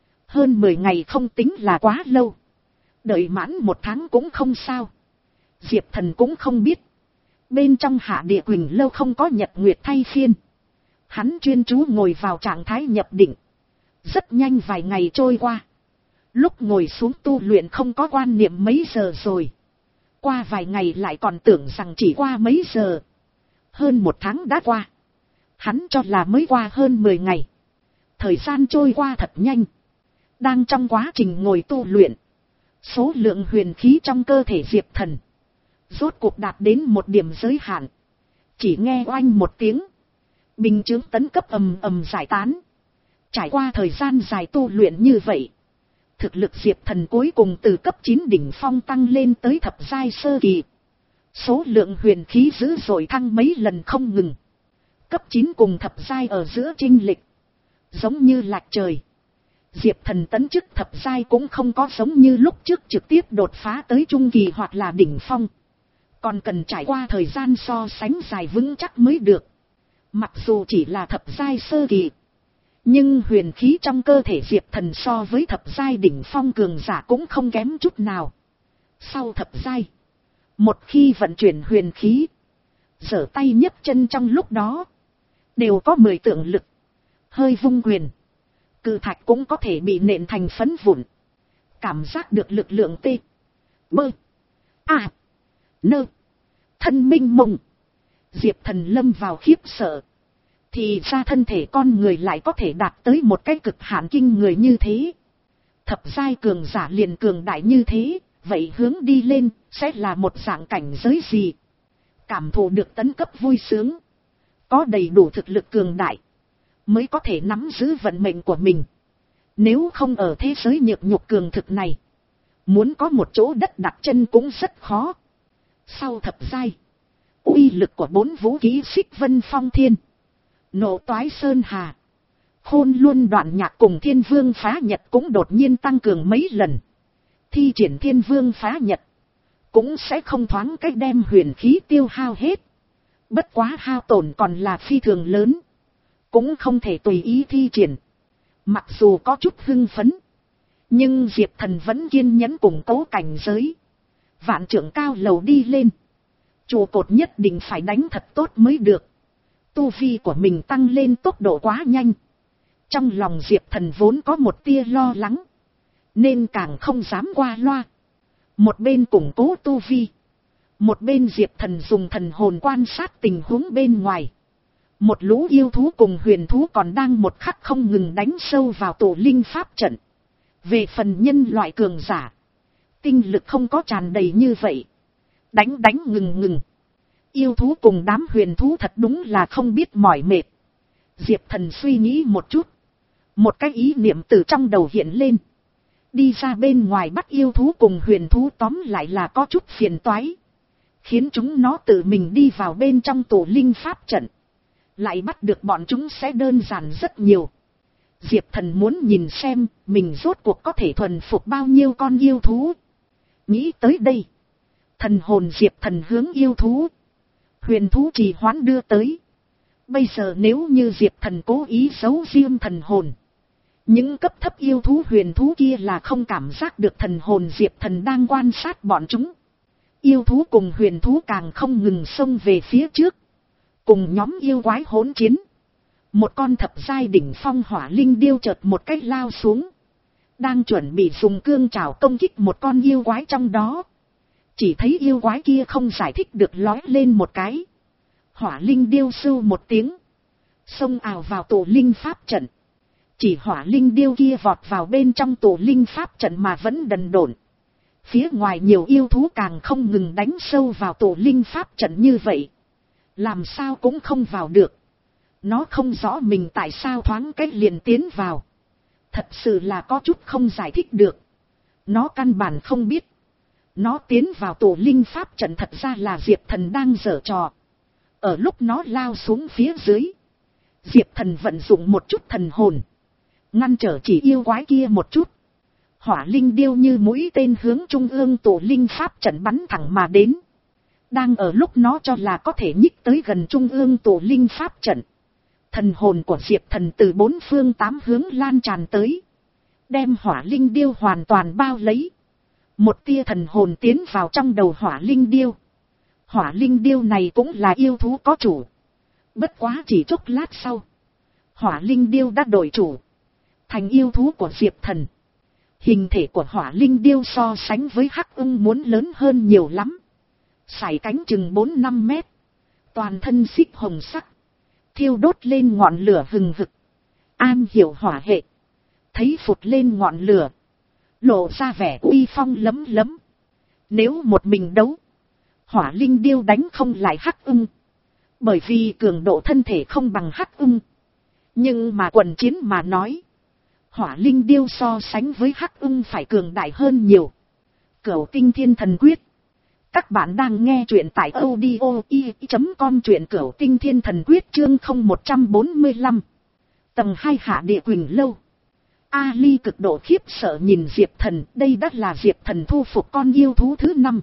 hơn mười ngày không tính là quá lâu, đợi mãn một tháng cũng không sao. Diệp Thần cũng không biết, bên trong Hạ Địa Quỳnh lâu không có nhật nguyệt thay phiên. Hắn chuyên chú ngồi vào trạng thái nhập định. Rất nhanh vài ngày trôi qua. Lúc ngồi xuống tu luyện không có quan niệm mấy giờ rồi. Qua vài ngày lại còn tưởng rằng chỉ qua mấy giờ. Hơn một tháng đã qua. Hắn cho là mới qua hơn mười ngày. Thời gian trôi qua thật nhanh. Đang trong quá trình ngồi tu luyện, số lượng huyền khí trong cơ thể Diệp Thần rốt cuộc đạt đến một điểm giới hạn. Chỉ nghe oanh một tiếng, bình chướng tấn cấp ầm ầm giải tán. Trải qua thời gian dài tu luyện như vậy, thực lực Diệp Thần cuối cùng từ cấp chín đỉnh phong tăng lên tới thập giai sơ kỳ. Số lượng huyền khí dữ dội thăng mấy lần không ngừng. Cấp chín cùng thập giai ở giữa chênh lệch giống như lệch trời. Diệp Thần tấn chức thập giai cũng không có giống như lúc trước trực tiếp đột phá tới trung kỳ hoặc là đỉnh phong, còn cần trải qua thời gian so sánh dài vững chắc mới được. Mặc dù chỉ là thập giai sơ kỳ, nhưng huyền khí trong cơ thể Diệp Thần so với thập giai đỉnh phong cường giả cũng không kém chút nào. Sau thập giai, một khi vận chuyển huyền khí, giở tay nhấc chân trong lúc đó đều có mười tượng lực. Hơi vung quyền, cự thạch cũng có thể bị nện thành phấn vụn. Cảm giác được lực lượng tê bơ à nơ thân minh mông, Diệp Thần lâm vào khiếp sợ. Thì ra thân thể con người lại có thể đạt tới một cái cực hạn kinh người như thế. Thập giai cường giả liền cường đại như thế, vậy hướng đi lên sẽ là một dạng cảnh giới gì? Cảm thụ được tấn cấp vui sướng, có đầy đủ thực lực cường đại mới có thể nắm giữ vận mệnh của mình. Nếu không ở thế giới nhược nhục cường thực này, muốn có một chỗ đất đặt chân cũng rất khó. Sau thập giai, uy lực của bốn vũ khí Xích Vân Phong Thiên, Nộ Toái Sơn Hà, Khôn luôn đoạn nhạc cùng thiên vương phá nhật cũng đột nhiên tăng cường mấy lần. Thi triển thiên vương phá nhật, cũng sẽ không thoáng cách đem huyền khí tiêu hao hết. Bất quá hao tổn còn là phi thường lớn, cũng không thể tùy ý thi triển. Mặc dù có chút hưng phấn, nhưng Diệp Thần vẫn kiên nhẫn củng cố cảnh giới. Vạn trưởng cao lầu đi lên, trụ cột nhất định phải đánh thật tốt mới được. Tu vi của mình tăng lên tốc độ quá nhanh. Trong lòng Diệp Thần vốn có một tia lo lắng, nên càng không dám qua loa. Một bên củng cố tu vi, một bên Diệp Thần dùng thần hồn quan sát tình huống bên ngoài. Một lũ yêu thú cùng huyền thú còn đang một khắc không ngừng đánh sâu vào tổ linh pháp trận. Về phần nhân loại cường giả, tinh lực không có tràn đầy như vậy. Đánh đánh ngừng ngừng. Yêu thú cùng đám huyền thú thật đúng là không biết mỏi mệt. Diệp Thần suy nghĩ một chút, một cái ý niệm từ trong đầu hiện lên. Đi ra bên ngoài bắt yêu thú cùng huyền thú tóm lại là có chút phiền toái, khiến chúng nó tự mình đi vào bên trong tổ linh pháp trận. Lại bắt được bọn chúng sẽ đơn giản rất nhiều. Diệp Thần muốn nhìn xem mình rốt cuộc có thể thuần phục bao nhiêu con yêu thú. Nghĩ tới đây, thần hồn Diệp Thần hướng yêu thú, huyền thú trì hoãn đưa tới. Bây giờ nếu như Diệp Thần cố ý giấu riêng thần hồn, những cấp thấp yêu thú huyền thú kia là không cảm giác được thần hồn Diệp Thần đang quan sát bọn chúng. Yêu thú cùng huyền thú càng không ngừng xông về phía trước, cùng nhóm yêu quái hỗn chiến. Một con thập giai đỉnh phong hỏa linh điêu chợt một cách lao xuống, đang chuẩn bị dùng cương trảo công kích một con yêu quái trong đó. Chỉ thấy yêu quái kia không giải thích được lói lên một cái. Hỏa linh điêu sưu một tiếng, xông ào vào tổ linh pháp trận. Chỉ hỏa linh điêu kia vọt vào bên trong tổ linh pháp trận mà vẫn đần độn. Phía ngoài nhiều yêu thú càng không ngừng đánh sâu vào tổ linh pháp trận như vậy, làm sao cũng không vào được. Nó không rõ mình tại sao thoáng cách liền tiến vào. Thật sự là có chút không giải thích được. Nó căn bản không biết, nó tiến vào tổ linh pháp trận thật ra là Diệp Thần đang giở trò. Ở lúc nó lao xuống phía dưới, Diệp Thần vận dụng một chút thần hồn, ngăn trở chỉ yêu quái kia một chút. Hỏa linh điêu như mũi tên hướng trung ương tổ linh pháp trận bắn thẳng mà đến. Đang ở lúc nó cho là có thể nhích tới gần trung ương tổ linh pháp trận, thần hồn của Diệp Thần từ bốn phương tám hướng lan tràn tới, đem hỏa linh điêu hoàn toàn bao lấy. Một tia thần hồn tiến vào trong đầu hỏa linh điêu. Hỏa linh điêu này cũng là yêu thú có chủ. Bất quá chỉ chốc lát sau, hỏa linh điêu đã đổi chủ, thành yêu thú của Diệp Thần. Hình thể của hỏa linh điêu so sánh với hắc ưng muốn lớn hơn nhiều lắm. Sải cánh chừng bốn năm mét, toàn thân xích hồng sắc, thiêu đốt lên ngọn lửa hừng hực. An hiểu hỏa hệ, thấy phụt lên ngọn lửa, lộ ra vẻ uy phong lấm lấm. Nếu một mình đấu, hỏa linh điêu đánh không lại hắc ưng, bởi vì cường độ thân thể không bằng hắc ưng. Nhưng mà quần chiến mà nói, hỏa linh điêu so sánh với hắc ưng phải cường đại hơn nhiều. Cửu Tinh Thiên Thần Quyết. Các bạn đang nghe truyện tại audio i chấm com, truyện Cửu Tinh Thiên Thần Quyết chương không một trăm bốn mươi lăm. Tầng hai Hạ Địa Quỳnh Lâu. A Ly cực độ khiếp sợ nhìn Diệp Thần, đây đã là Diệp Thần thu phục con yêu thú thứ năm.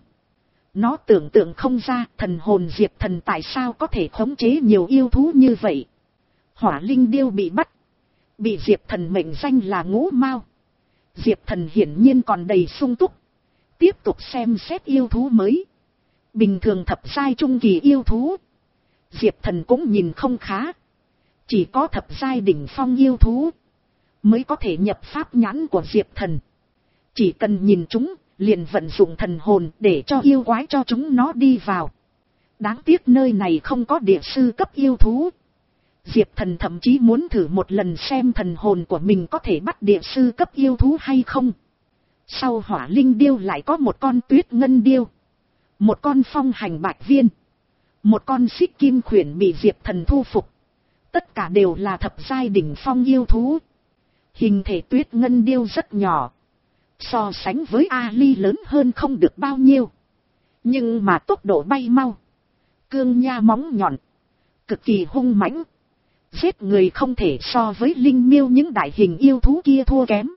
Nó tưởng tượng không ra thần hồn Diệp Thần tại sao có thể khống chế nhiều yêu thú như vậy. Hỏa linh điêu bị bắt, bị Diệp Thần mệnh danh là Ngũ Mao. Diệp Thần hiển nhiên còn đầy sung túc, tiếp tục xem xét yêu thú mới. Bình thường thập giai trung kỳ yêu thú, Diệp Thần cũng nhìn không khá. Chỉ có thập giai đỉnh phong yêu thú mới có thể nhập pháp nhãn của Diệp Thần. Chỉ cần nhìn chúng, liền vận dụng thần hồn để cho yêu quái cho chúng nó đi vào. Đáng tiếc nơi này không có địa sư cấp yêu thú. Diệp Thần thậm chí muốn thử một lần xem thần hồn của mình có thể bắt địa sư cấp yêu thú hay không. Sau hỏa linh điêu lại có một con tuyết ngân điêu, một con phong hành bạch viên, một con xích kim khuyển bị Diệp Thần thu phục. Tất cả đều là thập giai đỉnh phong yêu thú. Hình thể tuyết ngân điêu rất nhỏ, so sánh với A Ly lớn hơn không được bao nhiêu. Nhưng mà tốc độ bay mau, cương nha móng nhọn, cực kỳ hung mãnh. Giết người không thể so với linh miêu những đại hình yêu thú kia thua kém.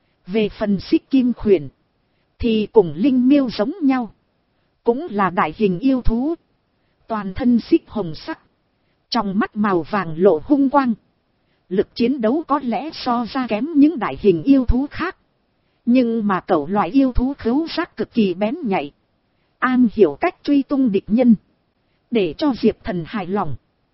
Về phần xích kim khuyển, thì cùng linh miêu giống nhau. Cũng là đại hình yêu thú. Toàn thân xích hồng sắc. Trong mắt màu vàng lộ hung quang. Lực chiến đấu có lẽ so ra kém những đại hình yêu thú khác. Nhưng mà cẩu loại yêu thú khứu giác cực kỳ bén nhạy. An hiểu cách truy tung địch nhân. Để cho Diệp Thần hài lòng.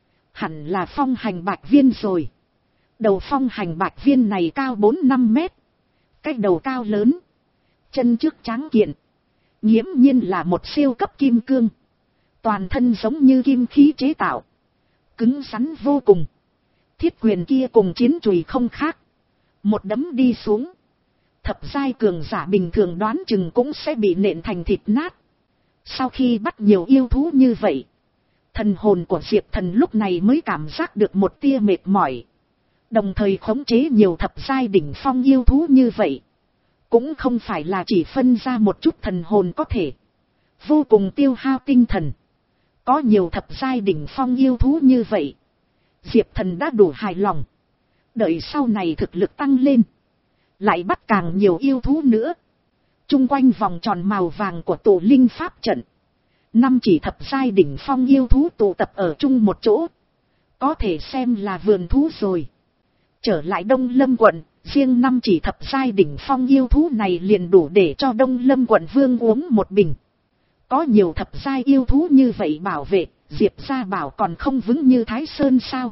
Hẳn là phong hành bạch viên rồi. Đầu phong hành bạch viên này cao bốn năm mét. Cái đầu cao lớn. Chân trước tráng kiện. Nghiễm nhiên là một siêu cấp kim cương. Toàn thân giống như kim khí chế tạo. Cứng rắn vô cùng. Thiết quyền kia cùng chiến chùy không khác. Một đấm đi xuống. Thập giai cường giả bình thường đoán chừng cũng sẽ bị nện thành thịt nát. Sau khi bắt nhiều yêu thú như vậy, thần hồn của Diệp Thần lúc này mới cảm giác được một tia mệt mỏi. Đồng thời khống chế nhiều thập giai đỉnh phong yêu thú như vậy. Cũng không phải là chỉ phân ra một chút thần hồn có thể. Vô cùng tiêu hao tinh thần. Có nhiều thập giai đỉnh phong yêu thú như vậy. Diệp Thần đã đủ hài lòng. Đợi sau này thực lực tăng lên. Lại bắt càng nhiều yêu thú nữa. Trung quanh vòng tròn màu vàng của tổ linh pháp trận. Năm chỉ thập giai đỉnh phong yêu thú tụ tập ở chung một chỗ. Có thể xem là vườn thú rồi. Trở lại Đông Lâm quận, riêng năm chỉ thập giai đỉnh phong yêu thú này liền đủ để cho Đông Lâm quận vương uống một bình. Có nhiều thập giai yêu thú như vậy bảo vệ, Diệp gia bảo còn không vững như Thái Sơn sao.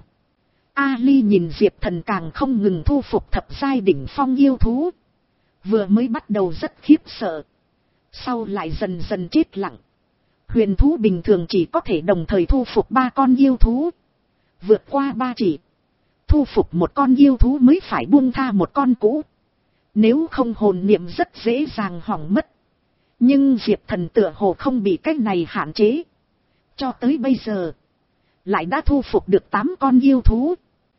Ali nhìn Diệp Thần càng không ngừng thu phục thập giai đỉnh phong yêu thú. Vừa mới bắt đầu rất khiếp sợ. Sau lại dần dần chết lặng. Huyền thú bình thường chỉ có thể đồng thời thu phục ba con yêu thú. Vượt qua ba chỉ. Thu phục một con yêu thú mới phải buông tha một con cũ. Nếu không hồn niệm rất dễ dàng hỏng mất. Nhưng Diệp Thần tựa hồ không bị cách này hạn chế. Cho tới bây giờ. Lại đã thu phục được tám con yêu thú.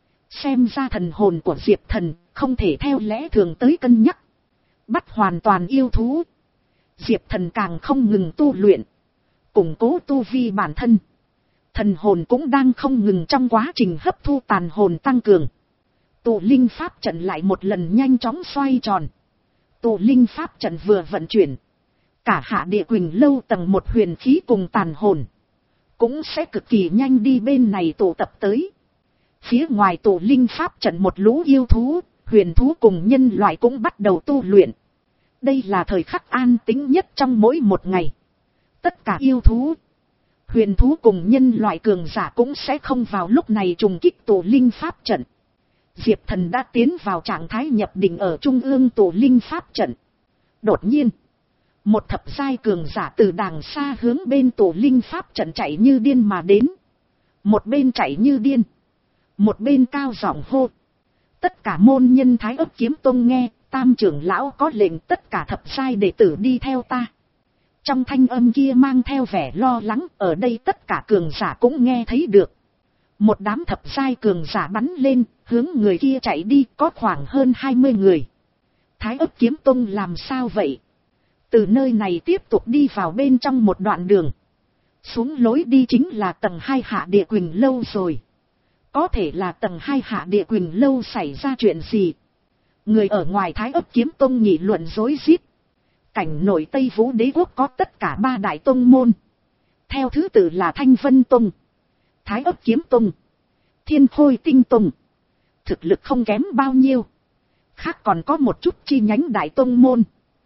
Xem ra thần hồn của Diệp Thần không thể theo lẽ thường tới cân nhắc. Bắt hoàn toàn yêu thú. Diệp Thần càng không ngừng tu luyện. Củng cố tu vi bản thân. Thần hồn cũng đang không ngừng trong quá trình hấp thu tàn hồn tăng cường. Tụ linh pháp trận lại một lần nhanh chóng xoay tròn. Tụ linh pháp trận vừa vận chuyển. Cả Hạ Địa Quỳnh Lâu tầng một huyền khí cùng tàn hồn. Cũng sẽ cực kỳ nhanh đi bên này tụ tập tới. Phía ngoài tụ linh pháp trận một lũ yêu thú, huyền thú cùng nhân loại cũng bắt đầu tu luyện. Đây là thời khắc an tĩnh nhất trong mỗi một ngày. Tất cả yêu thú, huyền thú cùng nhân loại cường giả cũng sẽ không vào lúc này trùng kích tụ linh pháp trận. Diệp Thần đã tiến vào trạng thái nhập định ở trung ương tụ linh pháp trận. Đột nhiên, một thập giai cường giả từ đàng xa hướng bên tụ linh pháp trận chạy như điên mà đến. Một bên chạy như điên, một bên cao giọng hô. Tất cả môn nhân Thái Ức Kiếm Tông nghe, Tam trưởng lão có lệnh tất cả thập giai đệ tử đi theo ta. Trong thanh âm kia mang theo vẻ lo lắng, ở đây tất cả cường giả cũng nghe thấy được. Một đám thập giai cường giả bắn lên, hướng người kia chạy đi, có khoảng hơn hai mươi người. Thái Ức Kiếm Tông làm sao vậy? Từ nơi này tiếp tục đi vào bên trong một đoạn đường. Xuống lối đi chính là tầng hai Hạ Địa Quỳnh Lâu rồi. Có thể là tầng hai Hạ Địa Quỳnh Lâu xảy ra chuyện gì? Người ở ngoài Thái Ức Kiếm Tông nghị luận rối rít. Cảnh nội Tây Vũ Đế Quốc có tất cả ba đại tông môn. Theo thứ tự là Thanh Vân Tông, Thái Ức Kiếm Tông, Thiên Khôi Tinh Tông. Thực lực không kém bao nhiêu. Khác còn có một chút chi nhánh đại tông môn.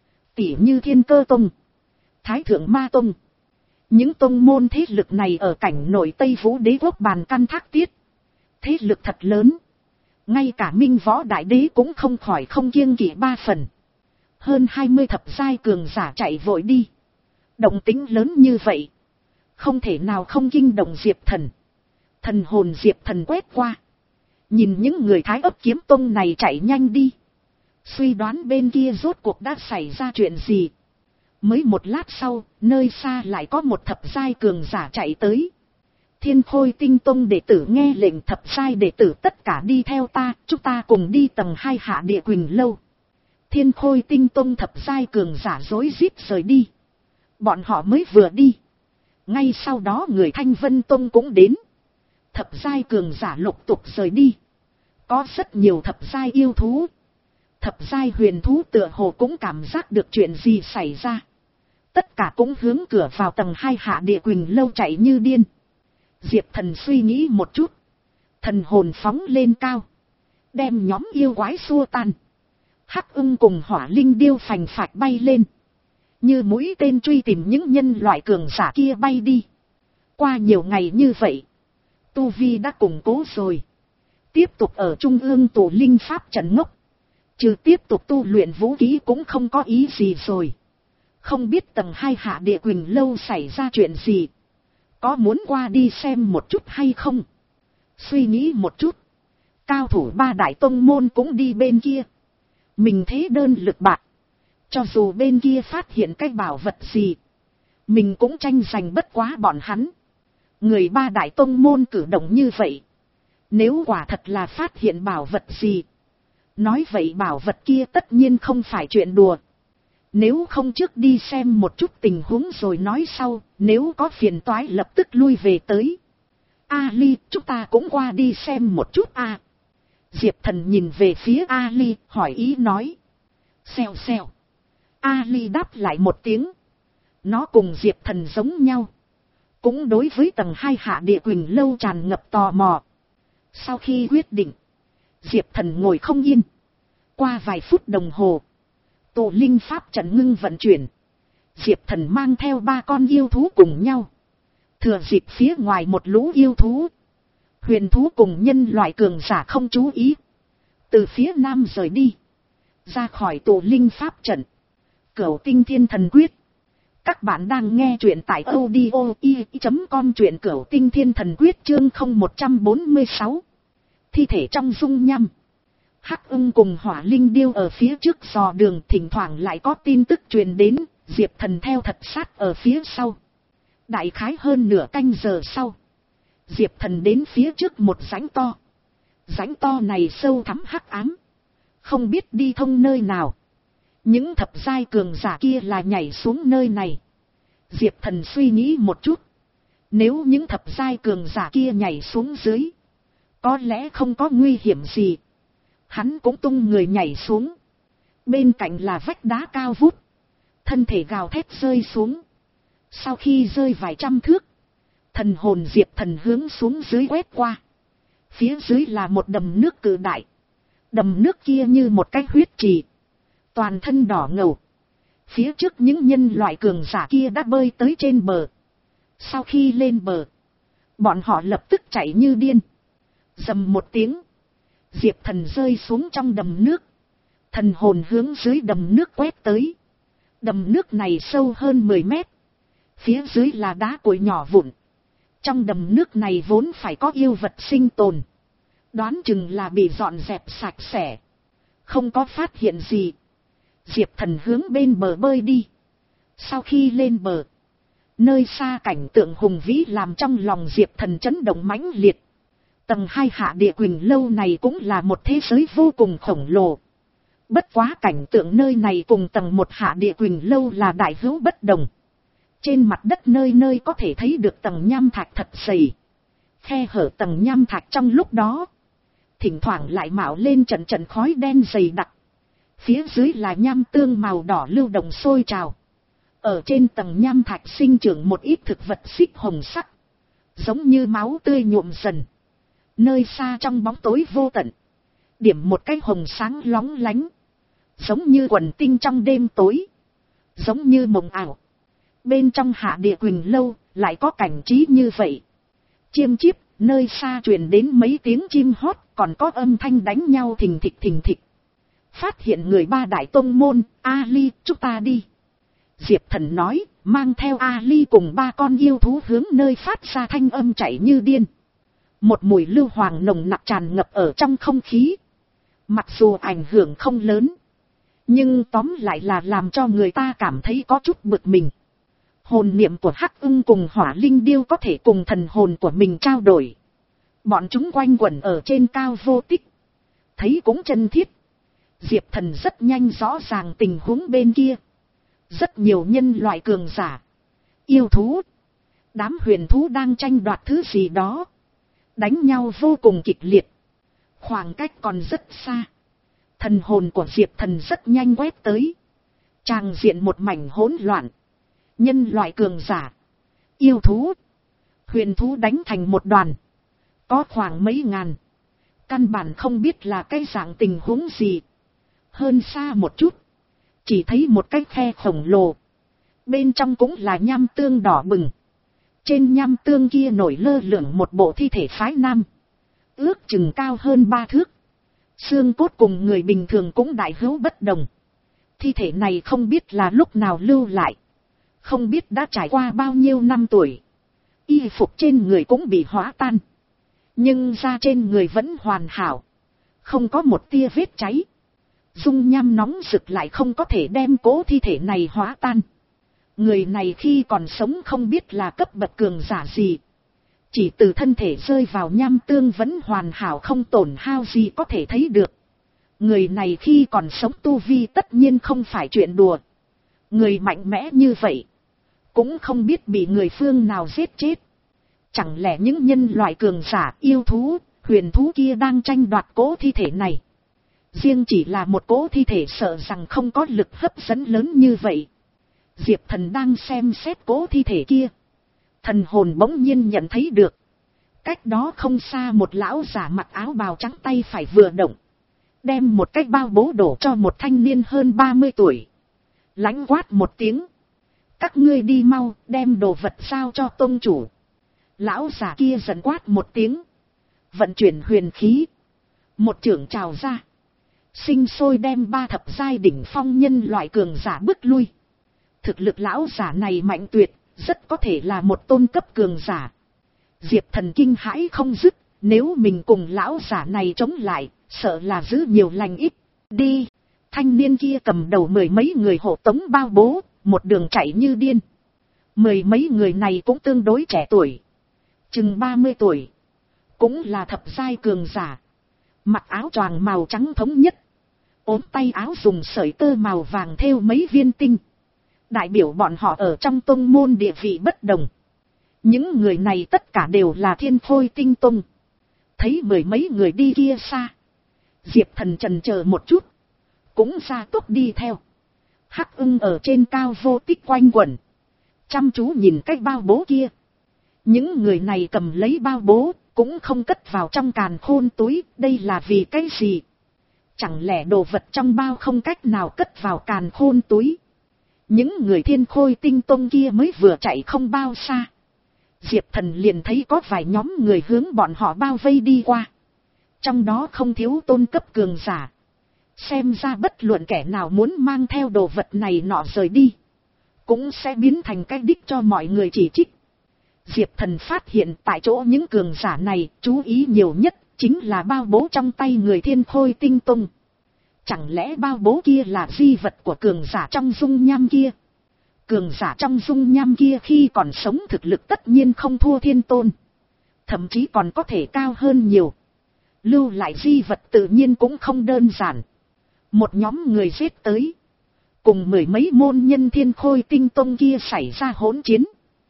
Tỉ như Thiên Cơ Tông, Thái Thượng Ma Tông. Những tông môn thế lực này ở cảnh nội Tây Vũ Đế Quốc bàn căn thác tiết. Thế lực thật lớn. Ngay cả Minh Võ Đại Đế cũng không khỏi không kiêng kỵ ba phần. Hơn hai mươi thập giai cường giả chạy vội đi. Động tính lớn như vậy. Không thể nào không kinh động Diệp Thần. Thần hồn Diệp Thần quét qua. Nhìn những người Thái Ức Kiếm Tông này chạy nhanh đi. Suy đoán bên kia rốt cuộc đã xảy ra chuyện gì. Mới một lát sau, nơi xa lại có một thập giai cường giả chạy tới. Thiên Khôi Tinh Tông đệ tử nghe lệnh thập giai đệ tử tất cả đi theo ta, chúng ta cùng đi tầng hai Hạ Địa Quỳnh Lâu. Thiên Khôi Tinh Tông thập giai cường giả rối rít rời đi. Bọn họ mới vừa đi. Ngay sau đó người Thanh Vân Tông cũng đến. Thập giai cường giả lục tục rời đi. Có rất nhiều thập giai yêu thú. Thập giai huyền thú tựa hồ cũng cảm giác được chuyện gì xảy ra. Tất cả cũng hướng cửa vào tầng hai hạ địa quỳnh lâu chạy như điên. Diệp Thần suy nghĩ một chút. Thần hồn phóng lên cao. Đem nhóm yêu quái xua tan. Hắc ưng cùng hỏa linh điêu phành phạch bay lên. Như mũi tên truy tìm những nhân loại cường giả kia bay đi. Qua nhiều ngày như vậy. Tu Vi đã củng cố rồi. Tiếp tục ở trung ương tổ linh pháp trận ngốc. Trừ tiếp tục tu luyện vũ khí cũng không có ý gì rồi. Không biết tầng hai hạ địa quỳnh lâu xảy ra chuyện gì. Có muốn qua đi xem một chút hay không? Suy nghĩ một chút. Cao thủ ba đại tông môn cũng đi bên kia. Mình thế đơn lực bạc. Cho dù bên kia phát hiện cái bảo vật gì. Mình cũng tranh giành bất quá bọn hắn. Người ba đại tông môn cử động như vậy. Nếu quả thật là phát hiện bảo vật gì. Nói vậy bảo vật kia tất nhiên không phải chuyện đùa. Nếu không trước đi xem một chút tình huống rồi nói sau. Nếu có phiền toái lập tức lui về tới. Ali, chúng ta cũng qua đi xem một chút a. À. Diệp Thần nhìn về phía Ali, hỏi ý nói. Xèo xèo. Ali đáp lại một tiếng. Nó cùng Diệp Thần giống nhau. Cũng đối với tầng hai hạ địa quỳnh lâu tràn ngập tò mò. Sau khi quyết định. Diệp Thần ngồi không yên. Qua vài phút đồng hồ. Tổ linh pháp trận ngưng vận chuyển. Diệp Thần mang theo ba con yêu thú cùng nhau. Thừa dịp phía ngoài một lũ yêu thú. Huyền thú cùng nhân loại cường giả không chú ý. Từ phía nam rời đi. Ra khỏi tổ linh pháp trận. Cửu tinh thiên thần quyết. Các bạn đang nghe truyện tại audio i chấm com truyện Cửu tinh thiên thần quyết chương không một bốn sáu. Thi thể trong dung nham. Hắc ưng cùng hỏa linh điêu ở phía trước dò đường, thỉnh thoảng lại có tin tức truyền đến. Diệp Thần theo thật sát ở phía sau. Đại khái hơn nửa canh giờ sau. Diệp Thần đến phía trước một rãnh to. Rãnh to này sâu thẳm hắc ám. Không biết đi thông nơi nào. Những thập giai cường giả kia là nhảy xuống nơi này. Diệp Thần suy nghĩ một chút. Nếu những thập giai cường giả kia nhảy xuống dưới. Có lẽ không có nguy hiểm gì. Hắn cũng tung người nhảy xuống. Bên cạnh là vách đá cao vút. Thân thể gào thét rơi xuống. Sau khi rơi vài trăm thước. Thần hồn Diệp Thần hướng xuống dưới quét qua. Phía dưới là một đầm nước cự đại. Đầm nước kia như một cái huyết trì. Toàn thân đỏ ngầu. Phía trước những nhân loại cường giả kia đã bơi tới trên bờ. Sau khi lên bờ. Bọn họ lập tức chạy như điên. Rầm một tiếng. Diệp Thần rơi xuống trong đầm nước. Thần hồn hướng dưới đầm nước quét tới. Đầm nước này sâu hơn mười mét. Phía dưới là đá cội nhỏ vụn. Trong đầm nước này vốn phải có yêu vật sinh tồn. Đoán chừng là bị dọn dẹp sạch sẽ. Không có phát hiện gì. Diệp Thần hướng bên bờ bơi đi. Sau khi lên bờ. Nơi xa cảnh tượng hùng vĩ làm trong lòng Diệp Thần chấn động mãnh liệt. Tầng hai hạ địa quỳnh lâu này cũng là một thế giới vô cùng khổng lồ. Bất quá cảnh tượng nơi này cùng tầng một hạ địa quỳnh lâu là đại hữu bất đồng. Trên mặt đất nơi nơi có thể thấy được tầng nham thạch thật dày. Khe hở tầng nham thạch trong lúc đó. Thỉnh thoảng lại mạo lên trận trận khói đen dày đặc. Phía dưới là nham tương màu đỏ lưu động sôi trào. Ở trên tầng nham thạch sinh trưởng một ít thực vật xích hồng sắc. Giống như máu tươi nhuộm dần. Nơi xa trong bóng tối vô tận. Điểm một cái hồng sáng lóng lánh. Giống như quần tinh trong đêm tối. Giống như mộng ảo. Bên trong hạ địa quỳnh lâu lại có cảnh trí như vậy. Chiêm chiếp, nơi xa truyền đến mấy tiếng chim hót, còn có âm thanh đánh nhau thình thịch thình thịch. Phát hiện người ba đại tông môn, Ali, chúng ta đi. Diệp Thần nói, mang theo Ali cùng ba con yêu thú hướng nơi phát ra thanh âm chạy như điên. Một mùi lưu hoàng nồng nặc tràn ngập ở trong không khí. Mặc dù ảnh hưởng không lớn, nhưng tóm lại là làm cho người ta cảm thấy có chút bực mình. Hồn niệm của Hắc ưng cùng hỏa linh điêu có thể cùng thần hồn của mình trao đổi. Bọn chúng quanh quẩn ở trên cao vô tích. Thấy cũng chân thiết. Diệp Thần rất nhanh rõ ràng tình huống bên kia. Rất nhiều nhân loại cường giả. Yêu thú. Đám huyền thú đang tranh đoạt thứ gì đó. đánh nhau vô cùng kịch liệt. Khoảng cách còn rất xa. Thần hồn của Diệp Thần rất nhanh quét tới. Tràng diện một mảnh hỗn loạn. Nhân loại cường giả, yêu thú, huyền thú đánh thành một đoàn. Có khoảng mấy ngàn. Căn bản không biết là cái dạng tình huống gì. Hơn xa một chút, chỉ thấy một cái khe khổng lồ. Bên trong cũng là nham tương đỏ bừng. Trên nham tương kia nổi lơ lửng một bộ thi thể phái nam. Ước chừng cao hơn ba thước. Xương cốt cùng người bình thường cũng đại hữu bất đồng. Thi thể này không biết là lúc nào lưu lại. Không biết đã trải qua bao nhiêu năm tuổi. Y phục trên người cũng bị hóa tan. Nhưng da trên người vẫn hoàn hảo. Không có một tia vết cháy. Dung nham nóng rực lại không có thể đem cố thi thể này hóa tan. Người này khi còn sống không biết là cấp bậc cường giả gì. Chỉ từ thân thể rơi vào nham tương vẫn hoàn hảo không tổn hao gì có thể thấy được. Người này khi còn sống tu vi tất nhiên không phải chuyện đùa. Người mạnh mẽ như vậy. Cũng không biết bị người phương nào giết chết. Chẳng lẽ những nhân loại cường giả yêu thú, huyền thú kia đang tranh đoạt cố thi thể này. Riêng chỉ là một cố thi thể sợ rằng không có lực hấp dẫn lớn như vậy. Diệp Thần đang xem xét cố thi thể kia. Thần hồn bỗng nhiên nhận thấy được. Cách đó không xa một lão giả mặc áo bào trắng tay phải vừa động. Đem một cái bao bố đổ cho một thanh niên hơn ba mươi tuổi. Lãnh quát một tiếng. Các ngươi đi mau, đem đồ vật giao cho tông chủ. Lão giả kia giận quát một tiếng. Vận chuyển huyền khí. Một chưởng trào ra. Sinh sôi đem ba thập giai đỉnh phong nhân loại cường giả bước lui. Thực lực lão giả này mạnh tuyệt, rất có thể là một tôn cấp cường giả. Diệp Thần kinh hãi không dứt, nếu mình cùng lão giả này chống lại, sợ là giữ nhiều lành ít. Đi, thanh niên kia cầm đầu mười mấy người hộ tống bao bố, một đường chạy như điên. Mười mấy người này cũng tương đối trẻ tuổi. Chừng ba mươi tuổi. Cũng là thập giai cường giả. Mặc áo choàng màu trắng thống nhất. Ốm tay áo dùng sợi tơ màu vàng thêu mấy viên tinh. Đại biểu bọn họ ở trong tông môn địa vị bất đồng. Những người này tất cả đều là thiên khôi tinh tông. Thấy mười mấy người đi kia xa. Diệp Thần chần chờ một chút. Cũng ra tốc đi theo. Hắc ưng ở trên cao vô tích quanh quẩn. Chăm chú nhìn cái bao bố kia. Những người này cầm lấy bao bố. Cũng không cất vào trong càn khôn túi. Đây là vì cái gì? Chẳng lẽ đồ vật trong bao không cách nào cất vào càn khôn túi? Những người thiên khôi tinh tông kia mới vừa chạy không bao xa. Diệp Thần liền thấy có vài nhóm người hướng bọn họ bao vây đi qua. Trong đó không thiếu tôn cấp cường giả. Xem ra bất luận kẻ nào muốn mang theo đồ vật này nọ rời đi. Cũng sẽ biến thành cái đích cho mọi người chỉ trích. Diệp Thần phát hiện tại chỗ những cường giả này chú ý nhiều nhất chính là bao bố trong tay người thiên khôi tinh tông. Chẳng lẽ bao bố kia là di vật của cường giả trong dung nham kia? Cường giả trong dung nham kia khi còn sống thực lực tất nhiên không thua thiên tôn. Thậm chí còn có thể cao hơn nhiều. Lưu lại di vật tự nhiên cũng không đơn giản. Một nhóm người giết tới. Cùng mười mấy môn nhân thiên khôi tinh tông kia xảy ra hỗn chiến.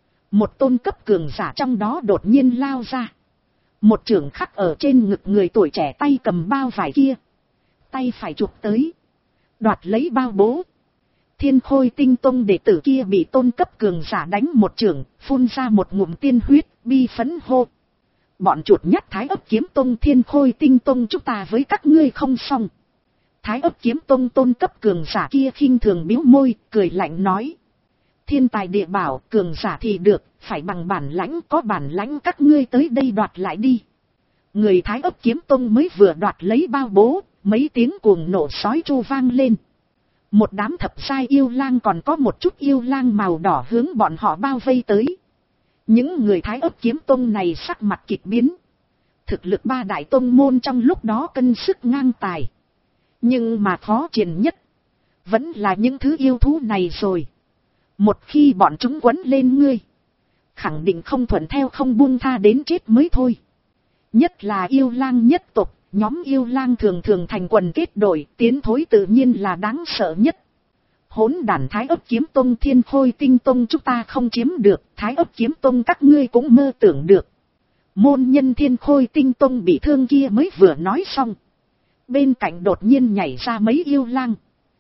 Một tôn cấp cường giả trong đó đột nhiên lao ra. Một chưởng khắc ở trên ngực người tuổi trẻ tay cầm bao vải kia. Tay phải chụp tới. Đoạt lấy bao bố. Thiên khôi tinh tông đệ tử kia bị tôn cấp cường giả đánh một chưởng, phun ra một ngụm tiên huyết, bi phấn hô. Bọn chuột nhắt Thái Ấp Kiếm Tông thiên khôi tinh tông chúng ta với các ngươi không xong. Thái Ấp Kiếm Tông tôn cấp cường giả kia khinh thường bĩu môi, cười lạnh nói. Thiên tài địa bảo, cường giả thì được, phải bằng bản lãnh, có bản lãnh các ngươi tới đây đoạt lại đi. Người Thái Ấp Kiếm Tông mới vừa đoạt lấy bao bố, mấy tiếng cuồng nổ sói tru vang lên. Một đám thập giai yêu lang còn có một chút yêu lang màu đỏ hướng bọn họ bao vây tới. Những người Thái Ấp Kiếm Tông này sắc mặt kịch biến. Thực lực ba đại tông môn trong lúc đó cân sức ngang tài. Nhưng mà khó triển nhất vẫn là những thứ yêu thú này rồi. Một khi bọn chúng quấn lên ngươi, khẳng định không thuận theo không buông tha đến chết mới thôi. Nhất là yêu lang nhất tộc, nhóm yêu lang thường thường thành quần kết đội, tiến thối tự nhiên là đáng sợ nhất. Hỗn đản Thái Ấp Kiếm Tông thiên khôi tinh tông chúng ta không chiếm được, Thái Ấp Kiếm Tông các ngươi cũng mơ tưởng được. Môn nhân Thiên Khôi Tinh Tông bị thương kia mới vừa nói xong, bên cạnh đột nhiên nhảy ra mấy yêu lang.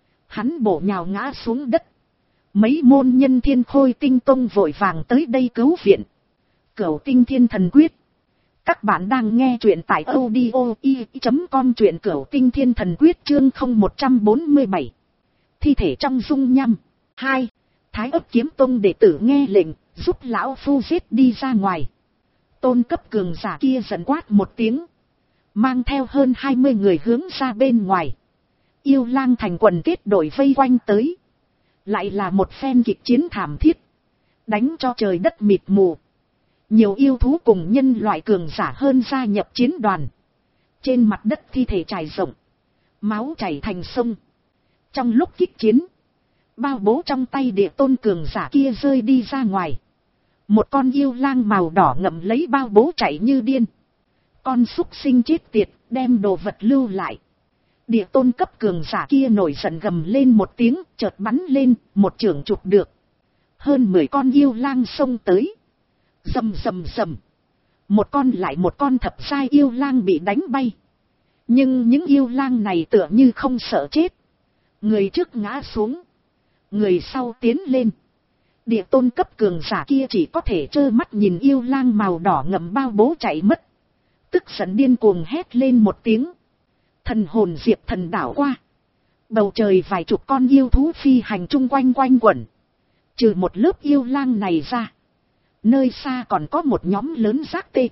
Hắn bổ nhào ngã xuống đất. Mấy môn nhân Thiên Khôi Tinh Tông vội vàng tới đây cứu viện. Cửu Tinh Thiên Thần Quyết. Các bạn đang nghe truyện tại audio i chấm com, truyện Cửu Tinh Thiên Thần Quyết chương không một trăm bốn mươi bảy. Thi thể trong dung nham. Hai. Thái Ức Kiếm Tông đệ tử nghe lệnh, giúp lão phu giết đi ra ngoài. Tôn cấp cường giả kia giận quát một tiếng, mang theo hơn hai mươi người hướng ra bên ngoài. Yêu lang thành quần kết đội vây quanh tới. Lại là một phen kịch chiến thảm thiết, đánh cho trời đất mịt mù. Nhiều yêu thú cùng nhân loại cường giả hơn gia nhập chiến đoàn. Trên mặt đất thi thể trải rộng, máu chảy thành sông. Trong lúc kích chiến, bao bố trong tay địa tôn cường giả kia rơi đi ra ngoài. Một con yêu lang màu đỏ ngậm lấy bao bố chạy như điên. Con súc sinh chết tiệt, đem đồ vật lưu lại. Địa tôn cấp cường giả kia nổi giận gầm lên một tiếng, chợt bắn lên, một chưởng chụp được. Hơn mười con yêu lang xông tới. Rầm rầm rầm. Một con lại một con thập giai yêu lang bị đánh bay. Nhưng những yêu lang này tựa như không sợ chết. Người trước ngã xuống, người sau tiến lên. Địa tôn cấp cường giả kia chỉ có thể trơ mắt nhìn yêu lang màu đỏ ngậm bao bố chạy mất. Tức giận điên cuồng hét lên một tiếng. Thần hồn diệp thần đảo qua. Bầu trời vài chục con yêu thú phi hành chung quanh quanh quẩn. Trừ một lớp yêu lang này ra, nơi xa còn có một nhóm lớn giác tê,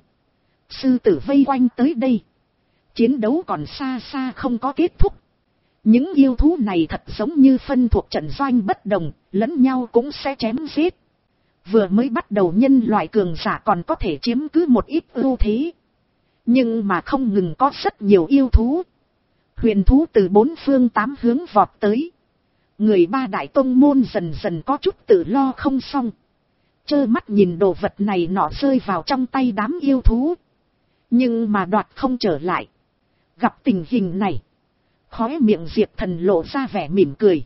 sư tử vây quanh tới đây. Chiến đấu còn xa xa không có kết thúc. Những yêu thú này thật giống như phân thuộc trận doanh bất đồng, lẫn nhau cũng sẽ chém giết. Vừa mới bắt đầu nhân loại cường giả còn có thể chiếm cứ một ít ưu thế. Nhưng mà không ngừng có rất nhiều yêu thú. Huyền thú từ bốn phương tám hướng vọt tới. Người ba đại tông môn dần dần có chút tự lo không xong. Trơ mắt nhìn đồ vật này nọ rơi vào trong tay đám yêu thú. Nhưng mà đoạt không trở lại. Gặp tình hình này, khóe miệng Diệp Thần lộ ra vẻ mỉm cười.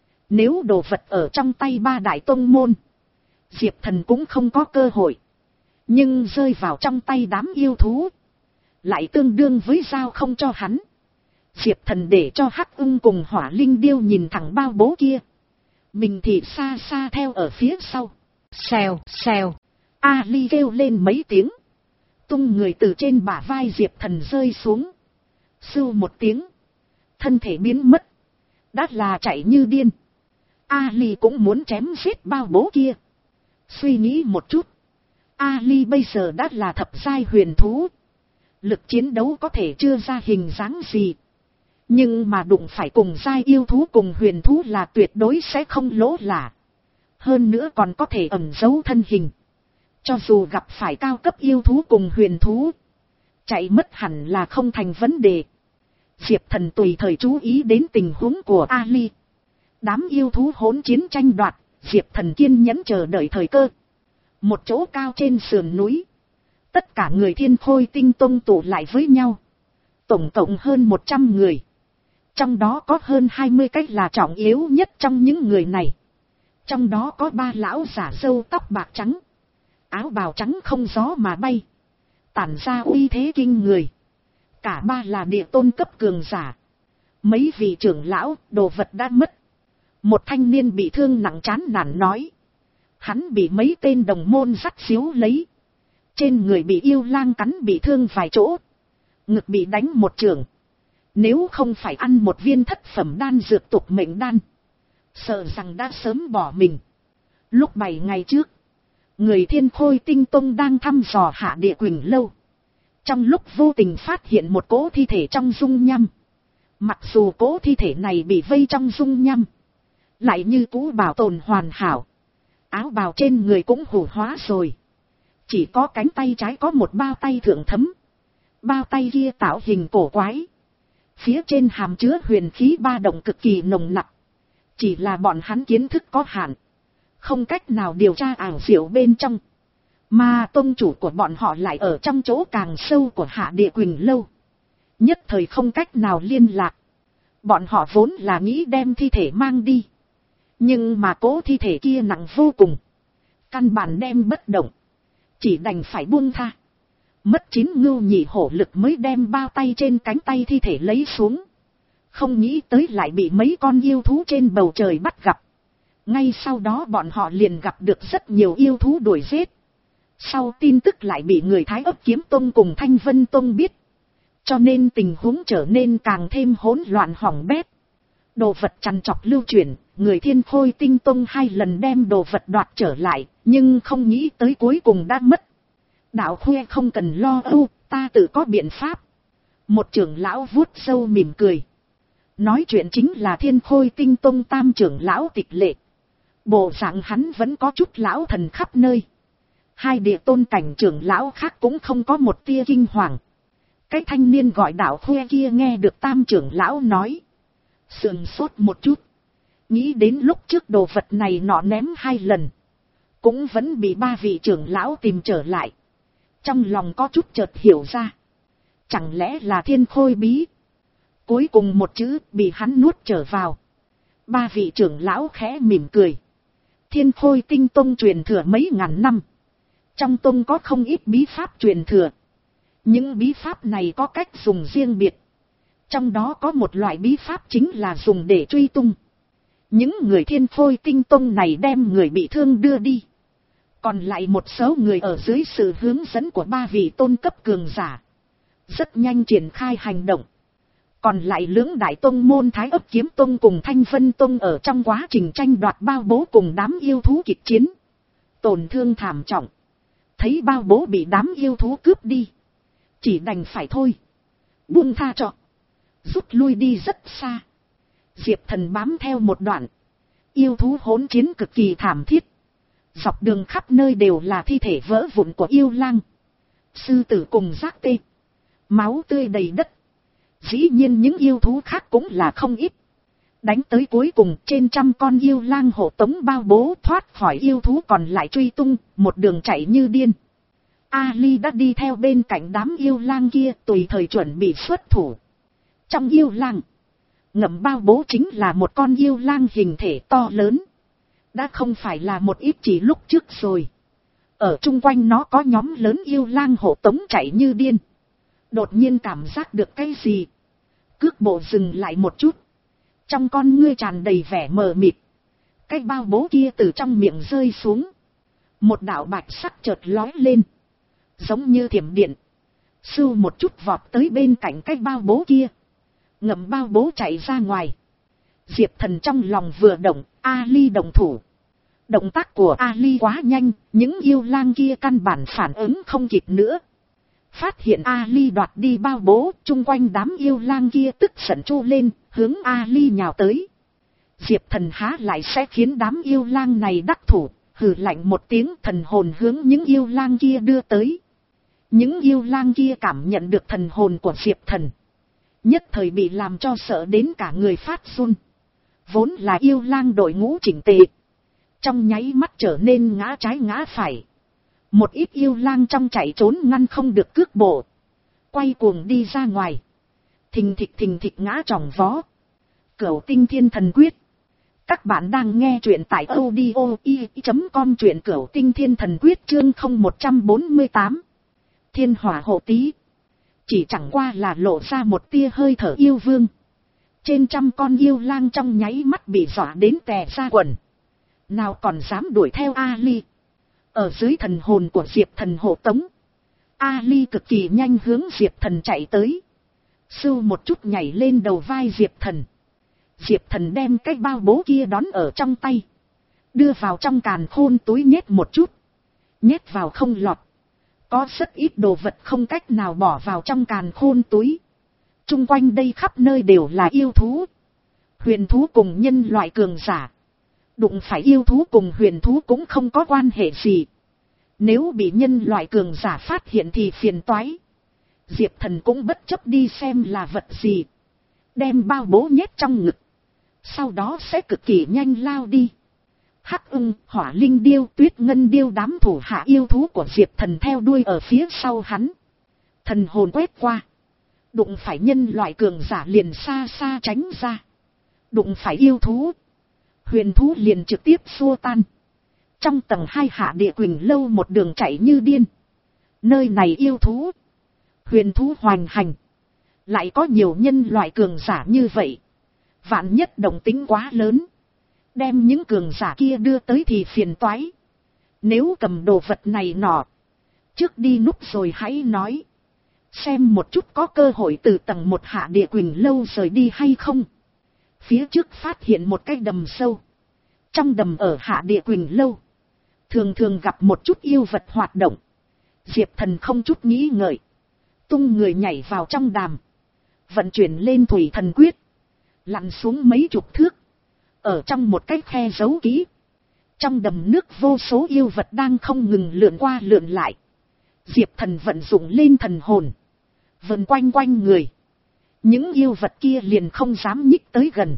Nếu đồ vật ở trong tay ba đại tông môn, Diệp Thần cũng không có cơ hội. Nhưng rơi vào trong tay đám yêu thú, lại tương đương với dao không cho hắn. Diệp Thần để cho Hắc Ưng cùng Hỏa Linh Điêu nhìn thẳng bao bố kia. Mình thì xa xa theo ở phía sau. Xèo, xèo. Ali kêu lên mấy tiếng, tung người từ trên bả vai Diệp Thần rơi xuống. Sưu một tiếng, thân thể biến mất. Đã là chạy như điên. Ali cũng muốn chém giết bao bố kia. Suy nghĩ một chút, Ali bây giờ đã là thập giai huyền thú. Lực chiến đấu có thể chưa ra hình dáng gì. Nhưng mà đụng phải cùng giai yêu thú cùng huyền thú là tuyệt đối sẽ không lỗ lạ. Hơn nữa còn có thể ẩn giấu thân hình. Cho dù gặp phải cao cấp yêu thú cùng huyền thú, chạy mất hẳn là không thành vấn đề. Diệp Thần tùy thời chú ý đến tình huống của Ali. Đám yêu thú hỗn chiến tranh đoạt, Diệp Thần kiên nhẫn chờ đợi thời cơ. Một chỗ cao trên sườn núi, tất cả người Thiên Khôi Tinh Tông tụ lại với nhau. Tổng cộng hơn một trăm người. Trong đó có hơn hai mươi cái là trọng yếu nhất trong những người này. Trong đó có ba lão giả râu tóc bạc trắng, áo bào trắng không gió mà bay, tản ra uy thế kinh người. Cả ba là địa tôn cấp cường giả. Mấy vị trưởng lão, đồ vật đã mất. Một thanh niên bị thương nặng chán nản nói. Hắn bị mấy tên đồng môn dắt xíu lấy. Trên người bị yêu lang cắn bị thương vài chỗ. Ngực bị đánh một trường. Nếu không phải ăn một viên thất phẩm đan dược tục mệnh đan, sợ rằng đã sớm bỏ mình. Lúc bảy ngày trước, người Thiên Khôi Tinh Tông đang thăm dò Hạ Địa Quỳnh Lâu. Trong lúc vô tình phát hiện một cỗ thi thể trong dung nham. Mặc dù cỗ thi thể này bị vây trong dung nham, lại như cũ bảo tồn hoàn hảo. Áo bào trên người cũng hủ hóa rồi. Chỉ có cánh tay trái có một bao tay thượng thấm. Bao tay kia tạo hình cổ quái. Phía trên hàm chứa huyền khí ba động cực kỳ nồng nặc. Chỉ là bọn hắn kiến thức có hạn, không cách nào điều tra ảo diệu bên trong. Mà tông chủ của bọn họ lại ở trong chỗ càng sâu của Hạ Địa Quỳnh Lâu. Nhất thời không cách nào liên lạc. Bọn họ vốn là nghĩ đem thi thể mang đi. Nhưng mà cố thi thể kia nặng vô cùng. Căn bản đem bất động. Chỉ đành phải buông tha. Mất chín ngưu nhị hổ lực mới đem bao tay trên cánh tay thi thể lấy xuống. Không nghĩ tới lại bị mấy con yêu thú trên bầu trời bắt gặp. Ngay sau đó bọn họ liền gặp được rất nhiều yêu thú đuổi giết. Sau tin tức lại bị người Thái Ấp Kiếm Tông cùng Thanh Vân Tông biết. Cho nên tình huống trở nên càng thêm hỗn loạn hỏng bét. Đồ vật trằn trọc lưu chuyển, người Thiên Khôi Tinh Tông hai lần đem đồ vật đoạt trở lại, nhưng không nghĩ tới cuối cùng đã mất. Đạo Khuê không cần lo âu, ta tự có biện pháp. Một trưởng lão vuốt râu mỉm cười. Nói chuyện chính là Thiên Khôi Tinh Tông tam trưởng lão Tịch Lệ. Bộ dạng hắn vẫn có chút lão thần khắp nơi. Hai địa tôn cảnh trưởng lão khác cũng không có một tia kinh hoàng. Cái thanh niên gọi Đạo Khuê kia nghe được tam trưởng lão nói. Sườn sốt một chút. Nghĩ đến lúc trước đồ vật này nọ ném hai lần. Cũng vẫn bị ba vị trưởng lão tìm trở lại. Trong lòng có chút chợt hiểu ra. Chẳng lẽ là Thiên Khôi bí? Cuối cùng một chữ bị hắn nuốt trở vào. Ba vị trưởng lão khẽ mỉm cười. Thiên Khôi Tinh Tông truyền thừa mấy ngàn năm. Trong tông có không ít bí pháp truyền thừa. Những bí pháp này có cách dùng riêng biệt. Trong đó có một loại bí pháp chính là dùng để truy tung. Những người Thiên Khôi Tinh Tông này đem người bị thương đưa đi. Còn lại một số người ở dưới sự hướng dẫn của ba vị tôn cấp cường giả. Rất nhanh triển khai hành động. Còn lại lưỡng đại tông môn Thái Ấp Kiếm Tông cùng Thanh Vân Tông ở trong quá trình tranh đoạt bao bố cùng đám yêu thú kịch chiến. Tổn thương thảm trọng. Thấy bao bố bị đám yêu thú cướp đi. Chỉ đành phải thôi. Buông tha cho. Rút lui đi rất xa. Diệp Thần bám theo một đoạn. Yêu thú hỗn chiến cực kỳ thảm thiết. Dọc đường khắp nơi đều là thi thể vỡ vụn của yêu lang. Sư tử cùng giác tê. Máu tươi đầy đất. Dĩ nhiên những yêu thú khác cũng là không ít. Đánh tới cuối cùng trên trăm con yêu lang hộ tống bao bố thoát khỏi yêu thú còn lại truy tung, một đường chạy như điên. Ali đã đi theo bên cạnh đám yêu lang kia tùy thời chuẩn bị xuất thủ. Trong yêu lang, ngậm bao bố chính là một con yêu lang hình thể to lớn. Đã không phải là một ít chỉ lúc trước rồi. Ở chung quanh nó có nhóm lớn yêu lang hộ tống chạy như điên. Đột nhiên cảm giác được cái gì. Cước bộ dừng lại một chút. Trong con ngươi tràn đầy vẻ mờ mịt. Cái bao bố kia từ trong miệng rơi xuống. Một đạo bạch sắc chợt lói lên. Giống như thiểm điện. Sưu một chút vọt tới bên cạnh cái bao bố kia. Ngậm bao bố chạy ra ngoài. Diệp Thần trong lòng vừa động, Ali đồng thủ. Động tác của Ali quá nhanh, những yêu lang kia căn bản phản ứng không kịp nữa. Phát hiện Ali đoạt đi bao bố, chung quanh đám yêu lang kia tức giận chu lên, hướng Ali nhào tới. Diệp Thần há lại sẽ khiến đám yêu lang này đắc thủ, hừ lạnh một tiếng thần hồn hướng những yêu lang kia đưa tới. Những yêu lang kia cảm nhận được thần hồn của Diệp Thần. Nhất thời bị làm cho sợ đến cả người phát run. Vốn là yêu lang đội ngũ chỉnh tề. Trong nháy mắt trở nên ngã trái ngã phải. Một ít yêu lang trong chạy trốn ngăn không được cước bộ. Quay cuồng đi ra ngoài. Thình thịch thình thịch ngã tròng vó. Cửu Tinh Thiên Thần Quyết. Các bạn đang nghe truyện tại audio i chấm com truyện Cửu Tinh Thiên Thần Quyết chương không một bốn tám. Thiên Hỏa Hộ Tý. Chỉ chẳng qua là lộ ra một tia hơi thở yêu vương. Trên trăm con yêu lang trong nháy mắt bị dọa đến tè ra quần. Nào còn dám đuổi theo Ali. Ở dưới thần hồn của Diệp Thần hộ tống. Ali cực kỳ nhanh hướng Diệp Thần chạy tới. Sưu một chút nhảy lên đầu vai Diệp Thần. Diệp Thần đem cái bao bố kia đón ở trong tay. Đưa vào trong càn khôn túi nhét một chút. Nhét vào không lọt. Có rất ít đồ vật không cách nào bỏ vào trong càn khôn túi. Trung quanh đây khắp nơi đều là yêu thú. Huyền thú cùng nhân loại cường giả. Đụng phải yêu thú cùng huyền thú cũng không có quan hệ gì. Nếu bị nhân loại cường giả phát hiện thì phiền toái. Diệp Thần cũng bất chấp đi xem là vật gì. Đem bao bố nhét trong ngực. Sau đó sẽ cực kỳ nhanh lao đi. Hắc ưng, hỏa linh điêu, tuyết ngân điêu đám thủ hạ yêu thú của Diệp Thần theo đuôi ở phía sau hắn. Thần hồn quét qua. Đụng phải nhân loại cường giả liền xa xa tránh ra. Đụng phải yêu thú. Huyền thú liền trực tiếp xua tan. Trong tầng hai hạ địa Quỳnh lâu một đường chạy như điên. Nơi này yêu thú, huyền thú hoành hành. Lại có nhiều nhân loại cường giả như vậy. Vạn nhất động tính quá lớn. Đem những cường giả kia đưa tới thì phiền toái. Nếu cầm đồ vật này nọ. Trước đi núp rồi hãy nói. Xem một chút có cơ hội từ tầng một Hạ Địa Quỳnh Lâu rời đi hay không. Phía trước phát hiện một cái đầm sâu. Trong đầm ở Hạ Địa Quỳnh Lâu. Thường thường gặp một chút yêu vật hoạt động. Diệp Thần không chút nghĩ ngợi. Tung người nhảy vào trong đàm. Vận chuyển lên thủy thần quyết. Lặn xuống mấy chục thước. Ở trong một cái khe giấu kỹ. Trong đầm nước vô số yêu vật đang không ngừng lượn qua lượn lại. Diệp Thần vận dụng lên thần hồn. Vần quanh quanh người. Những yêu vật kia liền không dám nhích tới gần.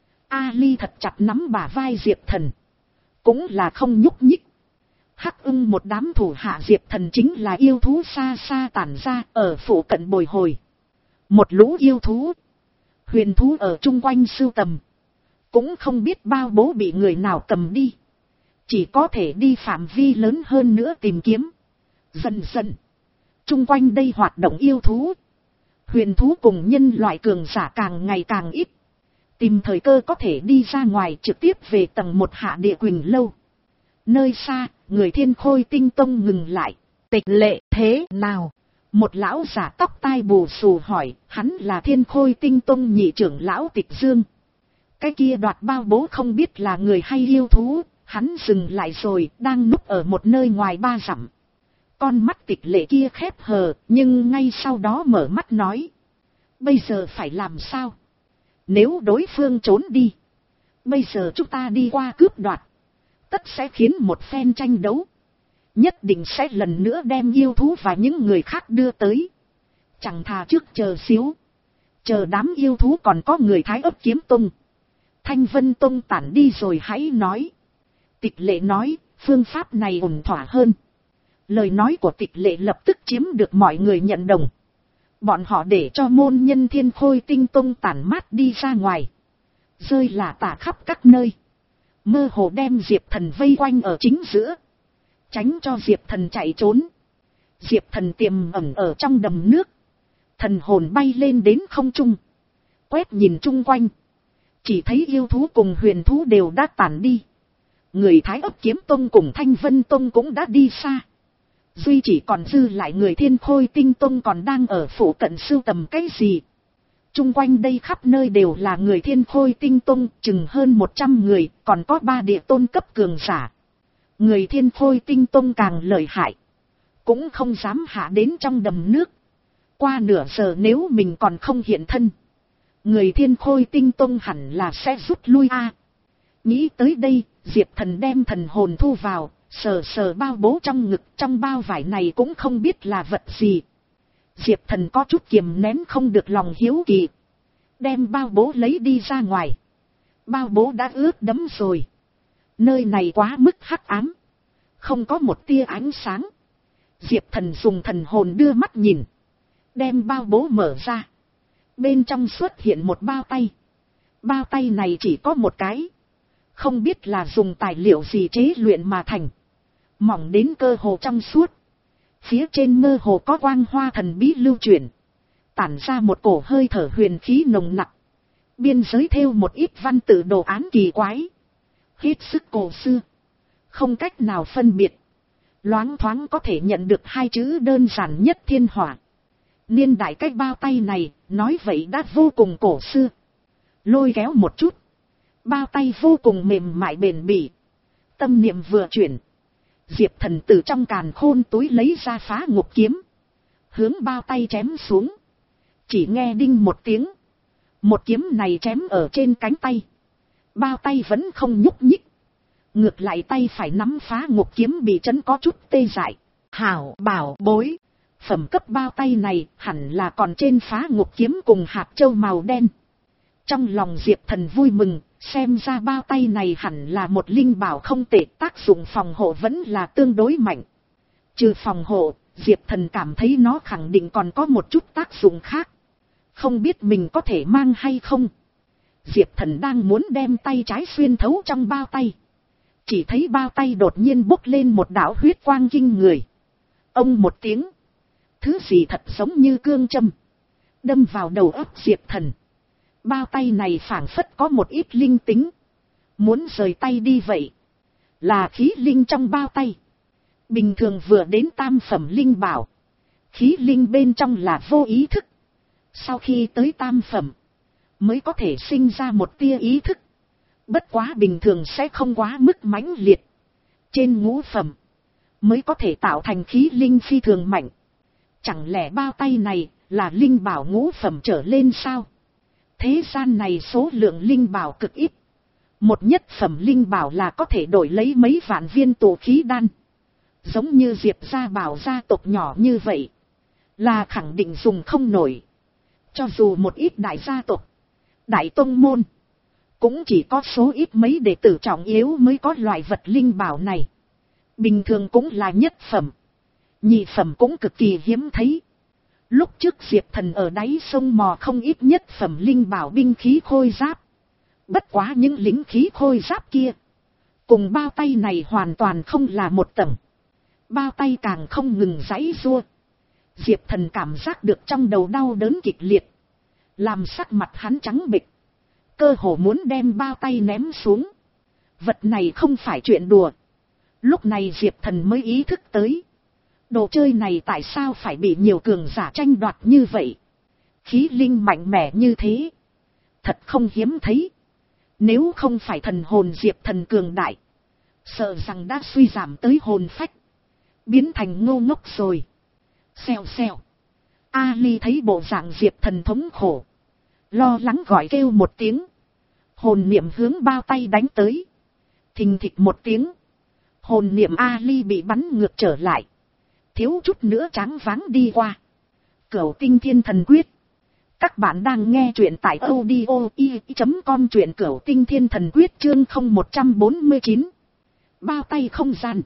Ali thật chặt nắm bả vai Diệp Thần. Cũng là không nhúc nhích. Hắc ưng một đám thủ hạ Diệp Thần chính là yêu thú xa xa tản ra ở phụ cận bồi hồi. Một lũ yêu thú. Huyền thú ở chung quanh sưu tầm. Cũng không biết bao bố bị người nào cầm đi. Chỉ có thể đi phạm vi lớn hơn nữa tìm kiếm. Dần dần. Chung quanh đây hoạt động yêu thú. Huyền thú cùng nhân loại cường giả càng ngày càng ít. Tìm thời cơ có thể đi ra ngoài trực tiếp về tầng một Hạ Địa Quỳnh Lâu. Nơi xa, người Thiên Khôi Tinh Tông ngừng lại. Tịch Lệ thế nào? Một lão giả tóc tai bù xù hỏi, hắn là Thiên Khôi Tinh Tông nhị trưởng lão Tịch Dương. Cái kia đoạt bao bố không biết là người hay yêu thú, hắn dừng lại rồi, đang núp ở một nơi ngoài ba dặm. Con mắt Tịch Lệ kia khép hờ, nhưng ngay sau đó mở mắt nói. Bây giờ phải làm sao? Nếu đối phương trốn đi, bây giờ chúng ta đi qua cướp đoạt, tất sẽ khiến một phen tranh đấu. Nhất định sẽ lần nữa đem yêu thú và những người khác đưa tới. Chẳng thà trước chờ xíu. Chờ đám yêu thú còn có người Thái Ấp Kiếm Tông, Thanh Vân Tông tản đi rồi hãy nói. Tịch Lệ nói, phương pháp này ổn thỏa hơn. Lời nói của Tịch Lệ lập tức chiếm được mọi người nhận đồng. Bọn họ để cho môn nhân Thiên Khôi Tinh Tông tản mát đi ra ngoài. Rơi lả tả khắp các nơi. Mơ hồ đem Diệp Thần vây quanh ở chính giữa. Tránh cho Diệp Thần chạy trốn. Diệp Thần tiềm ẩn ở trong đầm nước. Thần hồn bay lên đến không trung. Quét nhìn chung quanh. Chỉ thấy yêu thú cùng huyền thú đều đã tản đi. Người Thái Ấp Kiếm Tông cùng Thanh Vân Tông cũng đã đi xa. Duy chỉ còn dư lại người Thiên Khôi Tinh Tông còn đang ở phủ cận sưu tầm cái gì. Trung quanh đây khắp nơi đều là người Thiên Khôi Tinh Tông, chừng hơn một trăm người, còn có ba địa tôn cấp cường giả. Người Thiên Khôi Tinh Tông càng lợi hại. Cũng không dám hạ đến trong đầm nước. Qua nửa giờ nếu mình còn không hiện thân. Người Thiên Khôi Tinh Tông hẳn là sẽ rút lui a. Nghĩ tới đây, Diệp Thần đem thần hồn thu vào, sờ sờ bao bố trong ngực, trong bao vải này cũng không biết là vật gì. Diệp Thần có chút kiềm nén không được lòng hiếu kỳ. Đem bao bố lấy đi ra ngoài. Bao bố đã ướt đẫm rồi. Nơi này quá mức hắc ám. Không có một tia ánh sáng. Diệp Thần dùng thần hồn đưa mắt nhìn. Đem bao bố mở ra. Bên trong xuất hiện một bao tay. Bao tay này chỉ có một cái. Không biết là dùng tài liệu gì chế luyện mà thành. Mỏng đến cơ hồ trong suốt. Phía trên mơ hồ có quang hoa thần bí lưu chuyển. Tản ra một cổ hơi thở huyền khí nồng nặc. Biên giới thêu một ít văn tự đồ án kỳ quái. Hết sức cổ xưa. Không cách nào phân biệt. Loáng thoáng có thể nhận được hai chữ đơn giản nhất thiên hỏa. Niên đại cái bao tay này, nói vậy đã vô cùng cổ xưa. Lôi kéo một chút. Bao tay vô cùng mềm mại bền bỉ. Tâm niệm vừa chuyển. Diệp Thần từ trong càn khôn túi lấy ra phá ngục kiếm. Hướng bao tay chém xuống. Chỉ nghe đinh một tiếng. Một kiếm này chém ở trên cánh tay. Bao tay vẫn không nhúc nhích. Ngược lại tay phải nắm phá ngục kiếm bị chấn có chút tê dại. Hảo bảo bối. Phẩm cấp bao tay này hẳn là còn trên phá ngục kiếm cùng hạt châu màu đen. Trong lòng Diệp Thần vui mừng. Xem ra bao tay này hẳn là một linh bảo không tệ, tác dụng phòng hộ vẫn là tương đối mạnh. Trừ phòng hộ, Diệp Thần cảm thấy nó khẳng định còn có một chút tác dụng khác. Không biết mình có thể mang hay không. Diệp Thần đang muốn đem tay trái xuyên thấu trong bao tay. Chỉ thấy bao tay đột nhiên bốc lên một đạo huyết quang kinh người. Ông một tiếng. Thứ gì thật giống như cương châm. Đâm vào đầu óc Diệp Thần. Bao tay này phảng phất có một ít linh tính. Muốn rời tay đi vậy. Là khí linh trong bao tay. Bình thường vừa đến tam phẩm linh bảo. Khí linh bên trong là vô ý thức. Sau khi tới tam phẩm. Mới có thể sinh ra một tia ý thức. Bất quá bình thường sẽ không quá mức mãnh liệt. Trên ngũ phẩm. Mới có thể tạo thành khí linh phi thường mạnh. Chẳng lẽ bao tay này là linh bảo ngũ phẩm trở lên sao? Thế gian này số lượng linh bảo cực ít. Một nhất phẩm linh bảo là có thể đổi lấy mấy vạn viên tụ khí đan. Giống như Diệp gia bảo gia tộc nhỏ như vậy. Là khẳng định dùng không nổi. Cho dù một ít đại gia tộc, đại tông môn. Cũng chỉ có số ít mấy đệ tử trọng yếu mới có loại vật linh bảo này. Bình thường cũng là nhất phẩm. Nhị phẩm cũng cực kỳ hiếm thấy. Lúc trước Diệp Thần ở đáy sông mò không ít nhất phẩm linh bảo binh khí khôi giáp. Bất quá những lính khí khôi giáp kia. Cùng bao tay này hoàn toàn không là một tầng. Bao tay càng không ngừng giãy giụa. Diệp Thần cảm giác được trong đầu đau đớn kịch liệt. Làm sắc mặt hắn trắng bệch. Cơ hồ muốn đem bao tay ném xuống. Vật này không phải chuyện đùa. Lúc này Diệp Thần mới ý thức tới. Đồ chơi này tại sao phải bị nhiều cường giả tranh đoạt như vậy? Khí linh mạnh mẽ như thế. Thật không hiếm thấy. Nếu không phải thần hồn Diệp Thần cường đại. Sợ rằng đã suy giảm tới hồn phách. Biến thành ngô ngốc rồi. Xèo xèo. Ali thấy bộ dạng Diệp Thần thống khổ. Lo lắng gọi kêu một tiếng. Hồn niệm hướng bao tay đánh tới. Thình thịch một tiếng. Hồn niệm Ali bị bắn ngược trở lại. Thiếu chút nữa tráng váng đi qua. Cửu Tinh Thiên Thần Quyết. Các bạn đang nghe truyện tại audio i chấm com, truyện Cửu Tinh Thiên Thần Quyết chương không một trăm bốn mươi chín. Bao tay không gian.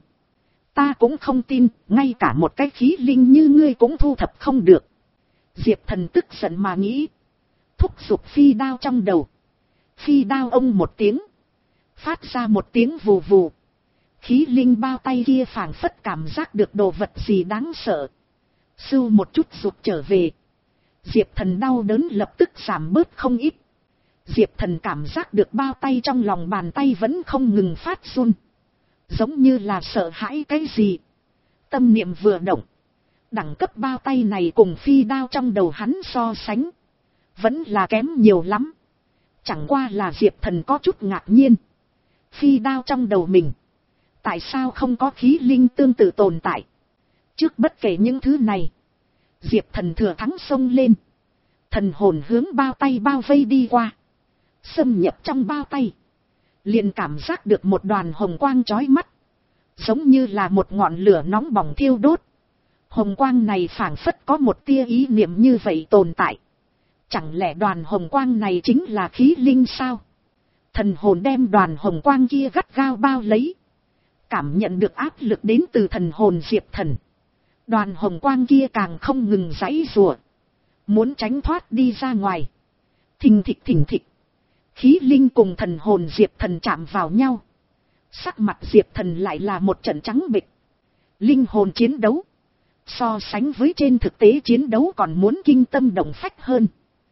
Ta cũng không tin, ngay cả một cái khí linh như ngươi cũng thu thập không được. Diệp Thần tức giận mà nghĩ. Thúc giục phi đao trong đầu. Phi đao ông một tiếng. Phát ra một tiếng vù vù. Khí linh bao tay kia phảng phất cảm giác được đồ vật gì đáng sợ. Sưu một chút rụt trở về. Diệp Thần đau đớn lập tức giảm bớt không ít. Diệp Thần cảm giác được bao tay trong lòng bàn tay vẫn không ngừng phát run. Giống như là sợ hãi cái gì. Tâm niệm vừa động. Đẳng cấp bao tay này cùng phi đao trong đầu hắn so sánh. Vẫn là kém nhiều lắm. Chẳng qua là Diệp Thần có chút ngạc nhiên. Phi đao trong đầu mình. Tại sao không có khí linh tương tự tồn tại? Trước bất kể những thứ này. Diệp Thần thừa thắng xông lên. Thần hồn hướng bao tay bao vây đi qua. Xâm nhập trong bao tay. Liền cảm giác được một đoàn hồng quang chói mắt. Giống như là một ngọn lửa nóng bỏng thiêu đốt. Hồng quang này phảng phất có một tia ý niệm như vậy tồn tại. Chẳng lẽ đoàn hồng quang này chính là khí linh sao? Thần hồn đem đoàn hồng quang kia gắt gao bao lấy. Cảm nhận được áp lực đến từ thần hồn Diệp Thần. Đoàn hồng quang kia càng không ngừng giãy giụa. Muốn tránh thoát đi ra ngoài. Thình thịch thình thịch. Khí linh cùng thần hồn Diệp Thần chạm vào nhau. Sắc mặt Diệp Thần lại là một trận trắng bệch. Linh hồn chiến đấu. So sánh với trên thực tế chiến đấu còn muốn kinh tâm động phách hơn.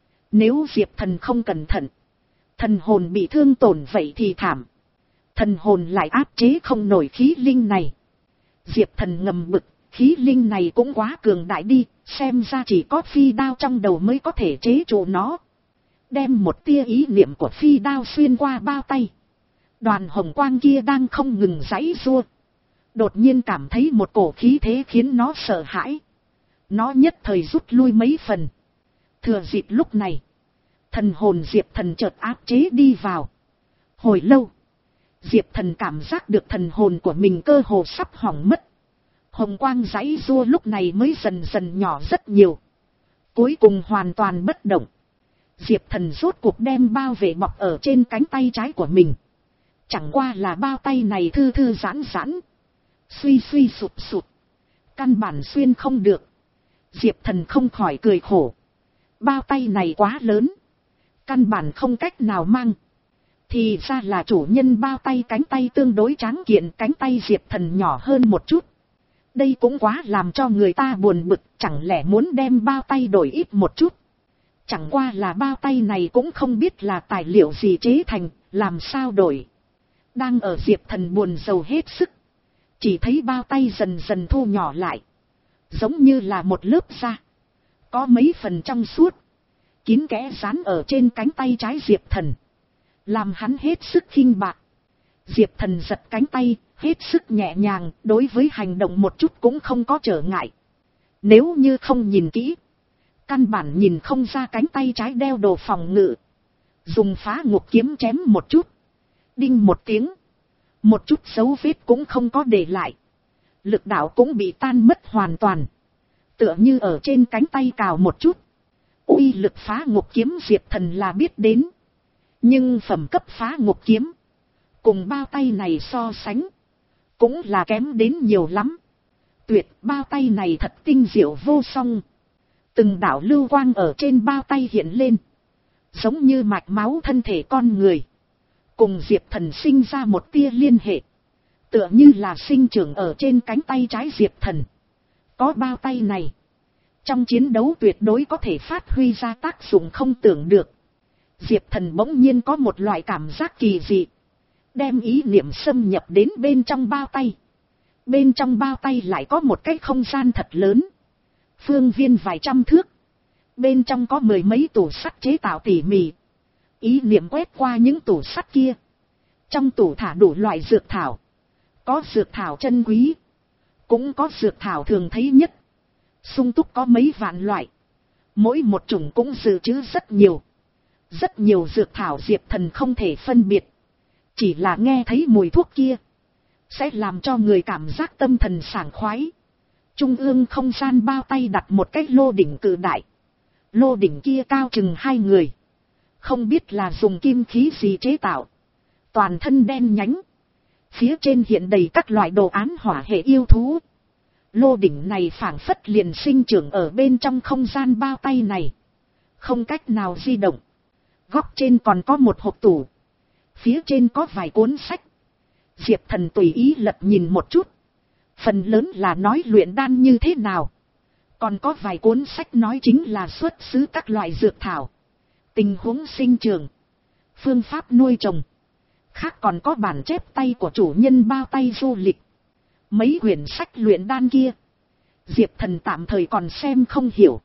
Nếu Diệp Thần không cẩn thận. Thần hồn bị thương tổn vậy thì thảm. Thần hồn lại áp chế không nổi khí linh này. Diệp Thần ngầm bực. Khí linh này cũng quá cường đại đi. Xem ra chỉ có phi đao trong đầu mới có thể chế trụ nó. Đem một tia ý niệm của phi đao xuyên qua bao tay. Đoàn hồng quang kia đang không ngừng giãy giụa. Đột nhiên cảm thấy một cổ khí thế khiến nó sợ hãi. Nó nhất thời rút lui mấy phần. Thừa dịp lúc này. Thần hồn Diệp Thần chợt áp chế đi vào. Hồi lâu. Diệp Thần cảm giác được thần hồn của mình cơ hồ sắp hỏng mất. Hồng quang giãy giụa lúc này mới dần dần nhỏ rất nhiều. Cuối cùng hoàn toàn bất động. Diệp Thần rốt cuộc đem bao vệ bọc ở trên cánh tay trái của mình. Chẳng qua là bao tay này thư thư giãn giãn. Suy suy sụp sụp. Căn bản xuyên không được. Diệp Thần không khỏi cười khổ. Bao tay này quá lớn. Căn bản không cách nào mang. Thì ra là chủ nhân bao tay cánh tay tương đối tráng kiện, cánh tay Diệp Thần nhỏ hơn một chút. Đây cũng quá làm cho người ta buồn bực, chẳng lẽ muốn đem bao tay đổi ít một chút. Chẳng qua là bao tay này cũng không biết là tài liệu gì chế thành, làm sao đổi. Đang ở Diệp Thần buồn rầu hết sức. Chỉ thấy bao tay dần dần thu nhỏ lại. Giống như là một lớp da. Có mấy phần trong suốt. Kín kẽ dán ở trên cánh tay trái Diệp Thần. Làm hắn hết sức khinh bạc. Diệp Thần giật cánh tay, hết sức nhẹ nhàng, đối với hành động một chút cũng không có trở ngại. Nếu như không nhìn kỹ, căn bản nhìn không ra cánh tay trái đeo đồ phòng ngự. Dùng phá ngục kiếm chém một chút. Đinh một tiếng. Một chút dấu vết cũng không có để lại. Lực đạo cũng bị tan mất hoàn toàn. Tựa như ở trên cánh tay cào một chút. Uy lực phá ngục kiếm Diệp Thần là biết đến. Nhưng phẩm cấp phá ngục kiếm, cùng bao tay này so sánh, cũng là kém đến nhiều lắm. Tuyệt, bao tay này thật tinh diệu vô song. Từng đạo lưu quang ở trên bao tay hiện lên. Giống như mạch máu thân thể con người. Cùng Diệp Thần sinh ra một tia liên hệ. Tựa như là sinh trưởng ở trên cánh tay trái Diệp Thần. Có bao tay này, trong chiến đấu tuyệt đối có thể phát huy ra tác dụng không tưởng được. Diệp Thần bỗng nhiên có một loại cảm giác kỳ dị. Đem ý niệm xâm nhập đến bên trong bao tay. Bên trong bao tay lại có một cái không gian thật lớn. Phương viên vài trăm thước. Bên trong có mười mấy tủ sắt chế tạo tỉ mỉ. Ý niệm quét qua những tủ sắt kia. Trong tủ thả đủ loại dược thảo. Có dược thảo chân quý. Cũng có dược thảo thường thấy nhất. Sung túc có mấy vạn loại. Mỗi một chủng cũng dự trữ rất nhiều. Rất nhiều dược thảo Diệp Thần không thể phân biệt. Chỉ là nghe thấy mùi thuốc kia, sẽ làm cho người cảm giác tâm thần sảng khoái. Trung ương không gian bao tay đặt một cái lô đỉnh cự đại. Lô đỉnh kia cao chừng hai người. Không biết là dùng kim khí gì chế tạo. Toàn thân đen nhánh. Phía trên hiện đầy các loại đồ án hỏa hệ yêu thú. Lô đỉnh này phảng phất liền sinh trưởng ở bên trong không gian bao tay này. Không cách nào di động. Góc trên còn có một hộp tủ. Phía trên có vài cuốn sách. Diệp Thần tùy ý lật nhìn một chút. Phần lớn là nói luyện đan như thế nào. Còn có vài cuốn sách nói chính là xuất xứ các loại dược thảo. Tình huống sinh trưởng. Phương pháp nuôi trồng. Khác còn có bản chép tay của chủ nhân bao tay du lịch. Mấy quyển sách luyện đan kia, Diệp Thần tạm thời còn xem không hiểu.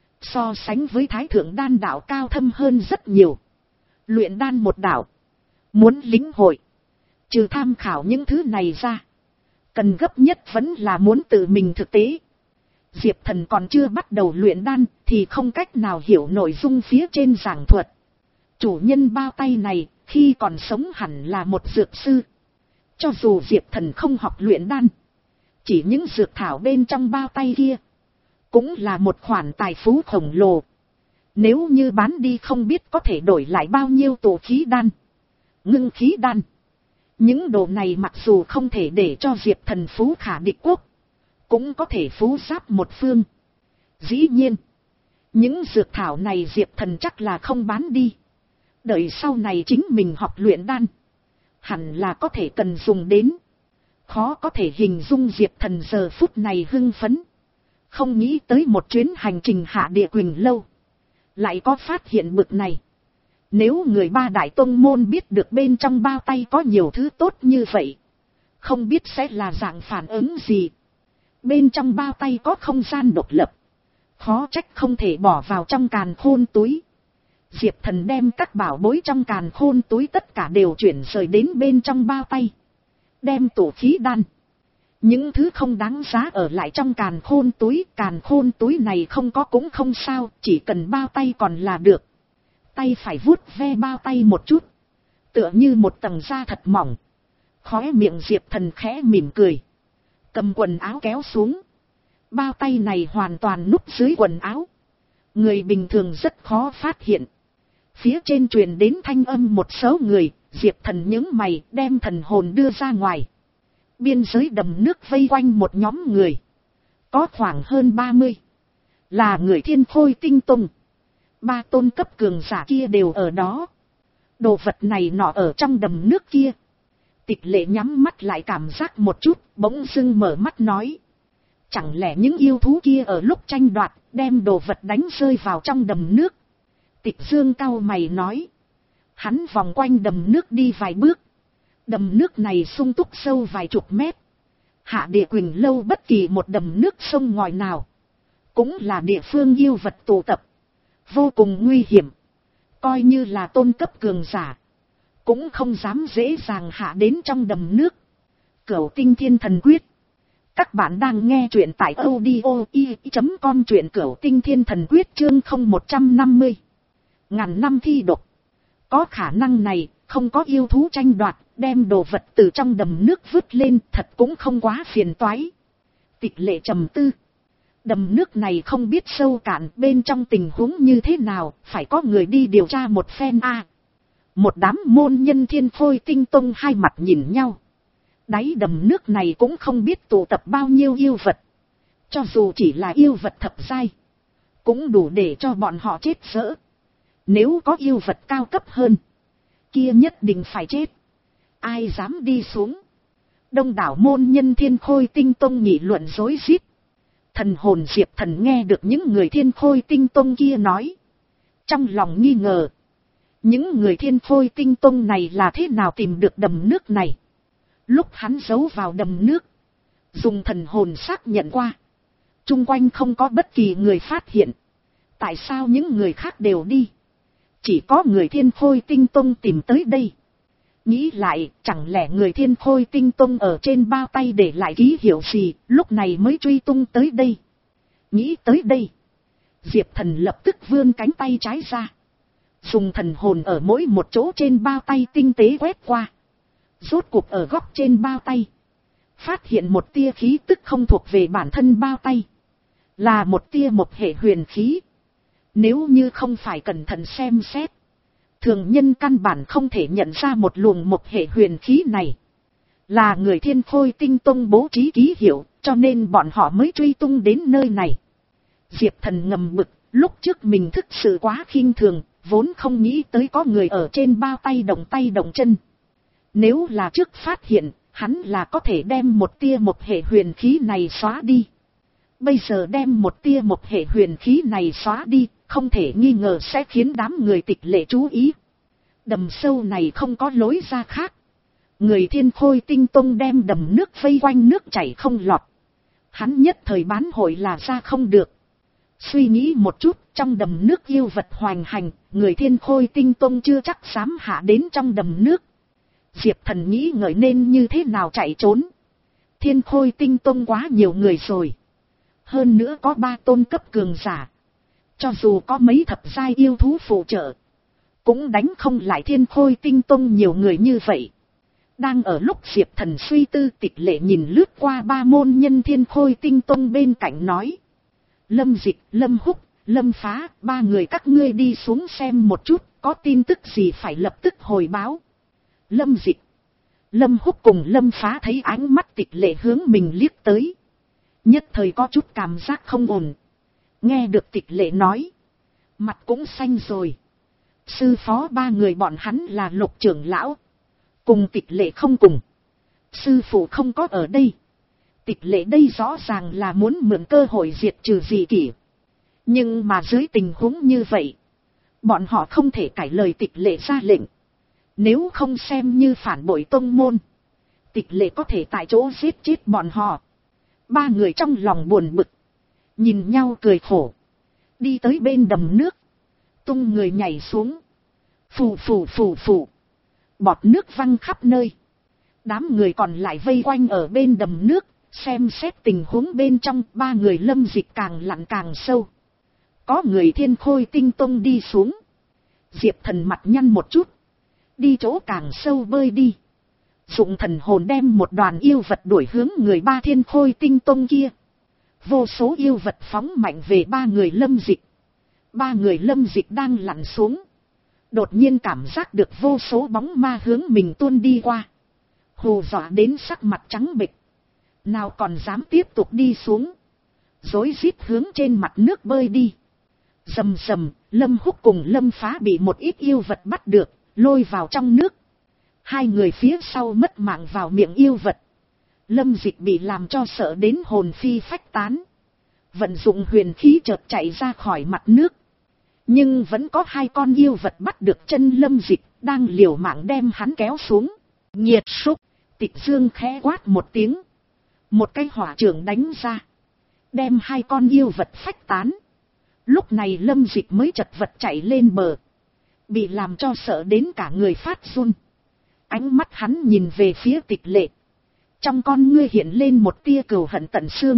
So sánh với Thái Thượng đan đạo cao thâm hơn rất nhiều. Luyện đan một đạo, muốn lĩnh hội, trừ tham khảo những thứ này ra, cần gấp nhất vẫn là muốn tự mình thực tế. Diệp Thần còn chưa bắt đầu luyện đan thì không cách nào hiểu nội dung phía trên giảng thuật. Chủ nhân bao tay này khi còn sống hẳn là một dược sư. Cho dù Diệp Thần không học luyện đan, chỉ những dược thảo bên trong bao tay kia cũng là một khoản tài phú khổng lồ. Nếu như bán đi không biết có thể đổi lại bao nhiêu tổ khí đan, ngưng khí đan. Những đồ này mặc dù không thể để cho Diệp Thần phú khả địch quốc, cũng có thể phú giáp một phương. Dĩ nhiên, những dược thảo này Diệp Thần chắc là không bán đi. Đợi sau này chính mình học luyện đan, hẳn là có thể cần dùng đến. Khó có thể hình dung Diệp Thần giờ phút này hưng phấn. Không nghĩ tới một chuyến hành trình hạ địa Quỳnh Lâu lại có phát hiện bực này. Nếu người ba đại tông môn biết được bên trong bao tay có nhiều thứ tốt như vậy, không biết sẽ là dạng phản ứng gì. Bên trong bao tay có không gian độc lập, khó trách không thể bỏ vào trong càn khôn túi. Diệp Thần đem các bảo bối trong càn khôn túi tất cả đều chuyển rời đến bên trong bao tay. Đem tổ khí đan, những thứ không đáng giá ở lại trong càn khôn túi. Càn khôn túi này không có cũng không sao, chỉ cần bao tay còn là được. Tay phải vuốt ve bao tay một chút, tựa như một tầng da thật mỏng. Khóe miệng Diệp Thần khẽ mỉm cười, cầm quần áo kéo xuống. Bao tay này hoàn toàn núp dưới quần áo, người bình thường rất khó phát hiện. Phía trên truyền đến thanh âm một số người. Diệp Thần nhướng mày, đem thần hồn đưa ra ngoài. Biên giới đầm nước vây quanh một nhóm người, có khoảng hơn ba mươi, là người Thiên Khôi Tinh Tông. Ba tôn cấp cường giả kia đều ở đó. Đồ vật này nọ ở trong đầm nước kia. Tịch Lệ nhắm mắt lại cảm giác một chút, bỗng dưng mở mắt nói: Chẳng lẽ những yêu thú kia ở lúc tranh đoạt, đem đồ vật đánh rơi vào trong đầm nước? Tịch Dương cau mày nói. Hắn vòng quanh đầm nước đi vài bước. Đầm nước này sung túc sâu vài chục mét. Hạ địa Quỳnh Lâu bất kỳ một đầm nước sông ngòi nào, cũng là địa phương yêu vật tụ tập, vô cùng nguy hiểm. Coi như là tôn cấp cường giả, cũng không dám dễ dàng hạ đến trong đầm nước. Cửu Tinh Thiên Thần Quyết. Các bạn đang nghe truyện tại audio i chấm com, truyện Cửu Tinh Thiên Thần Quyết chương không một trăm năm mươi. Ngàn năm thi độc. Có khả năng này, không có yêu thú tranh đoạt, đem đồ vật từ trong đầm nước vứt lên, thật cũng không quá phiền toái. Tịch Lệ trầm tư. Đầm nước này không biết sâu cạn, bên trong tình huống như thế nào, phải có người đi điều tra một phen a. À, một đám môn nhân Thiên Khôi Tinh Tông hai mặt nhìn nhau. Đáy đầm nước này cũng không biết tụ tập bao nhiêu yêu vật. Cho dù chỉ là yêu vật thập giai, cũng đủ để cho bọn họ chết dỡ. Nếu có yêu vật cao cấp hơn, kia nhất định phải chết. Ai dám đi xuống? Đông đảo môn nhân Thiên Khôi Tinh Tông nghị luận rối rít. Thần hồn Diệp Thần nghe được những người Thiên Khôi Tinh Tông kia nói, trong lòng nghi ngờ. Những người Thiên Khôi Tinh Tông này là thế nào tìm được đầm nước này? Lúc hắn giấu vào đầm nước, dùng thần hồn xác nhận qua, chung quanh không có bất kỳ người phát hiện. Tại sao những người khác đều đi, chỉ có người Thiên Khôi Tinh Tông tìm tới đây? Nghĩ lại, chẳng lẽ người Thiên Khôi Tinh Tông ở trên bao tay để lại ký hiệu gì, lúc này mới truy tung tới đây? Nghĩ tới đây, Diệp Thần lập tức vươn cánh tay trái ra, dùng thần hồn ở mỗi một chỗ trên bao tay tinh tế quét qua. Rốt cuộc ở góc trên bao tay, phát hiện một tia khí tức không thuộc về bản thân bao tay, là một tia một hệ huyền khí. Nếu như không phải cẩn thận xem xét, thường nhân căn bản không thể nhận ra một luồng một hệ huyền khí này là người Thiên Khôi Tinh Tông bố trí ký hiệu, cho nên bọn họ mới truy tung đến nơi này. Diệp Thần ngầm bực, lúc trước mình thực sự quá khinh thường, vốn không nghĩ tới có người ở trên bao tay động tay động chân. Nếu là trước phát hiện, hắn là có thể đem một tia một hệ huyền khí này xóa đi. Bây giờ đem một tia một hệ huyền khí này xóa đi, không thể nghi ngờ sẽ khiến đám người Tịch Lệ chú ý. Đầm sâu này không có lối ra khác. Người Thiên Khôi Tinh Tông đem đầm nước vây quanh, nước chảy không lọt. Hắn nhất thời bán hội là ra không được. Suy nghĩ một chút, trong đầm nước yêu vật hoành hành, người Thiên Khôi Tinh Tông chưa chắc dám hạ đến trong đầm nước. Diệp Thần nghĩ ngợi nên như thế nào chạy trốn. Thiên Khôi Tinh Tông quá nhiều người rồi. Hơn nữa có ba tôn cấp cường giả. Cho dù có mấy thập giai yêu thú phụ trợ, cũng đánh không lại Thiên Khôi Tinh Tông nhiều người như vậy. Đang ở lúc Diệp Thần suy tư, Tịch Lệ nhìn lướt qua ba môn nhân Thiên Khôi Tinh Tông bên cạnh nói. Lâm Dịch, Lâm Húc, Lâm Phá, ba người các ngươi đi xuống xem một chút, có tin tức gì phải lập tức hồi báo. Lâm Dịch, Lâm Húc cùng Lâm Phá thấy ánh mắt Tịch Lệ hướng mình liếc tới, nhất thời có chút cảm giác không ổn. Nghe được Tịch Lệ nói, mặt cũng xanh rồi. Sư phó ba người bọn hắn là Lục trưởng lão, cùng Tịch Lệ không cùng. Sư phụ không có ở đây. Tịch Lệ đây rõ ràng là muốn mượn cơ hội diệt trừ dị kỷ. Nhưng mà dưới tình huống như vậy, bọn họ không thể cãi lời Tịch Lệ ra lệnh. Nếu không xem như phản bội tông môn, Tịch Lệ có thể tại chỗ giết chết bọn họ. Ba người trong lòng buồn bực, nhìn nhau cười khổ, đi tới bên đầm nước, tung người nhảy xuống. Phù phù phù phù, bọt nước văng khắp nơi. Đám người còn lại vây quanh ở bên đầm nước, xem xét tình huống bên trong. Ba người Lâm Dịch càng lặn càng sâu. Có người Thiên Khôi Tinh Tông đi xuống. Diệp Thần mặt nhăn một chút, đi chỗ càng sâu bơi đi. Dụng thần hồn đem một đoàn yêu vật đuổi hướng người ba Thiên Khôi Tinh Tông kia. Vô số yêu vật phóng mạnh về ba người Lâm Dịch. Ba người Lâm Dịch đang lặn xuống, đột nhiên cảm giác được vô số bóng ma hướng mình tuôn đi qua. Hù dọa đến sắc mặt trắng bệch, nào còn dám tiếp tục đi xuống, rối rít hướng trên mặt nước bơi đi. Rầm rầm, Lâm Húc cùng Lâm Phá bị một ít yêu vật bắt được, lôi vào trong nước. Hai người phía sau mất mạng vào miệng yêu vật. Lâm Dịch bị làm cho sợ đến hồn phi phách tán. Vận dụng huyền khí chợt chạy ra khỏi mặt nước. Nhưng vẫn có hai con yêu vật bắt được chân Lâm Dịch, đang liều mạng đem hắn kéo xuống. Nhiệt xúc, Tịch Dương khẽ quát một tiếng. Một cái hỏa trường đánh ra, đem hai con yêu vật phách tán. Lúc này Lâm Dịch mới chật vật chạy lên bờ, bị làm cho sợ đến cả người phát run. Ánh mắt hắn nhìn về phía Tịch Lệ, trong con ngươi hiện lên một tia cừu hận tận xương.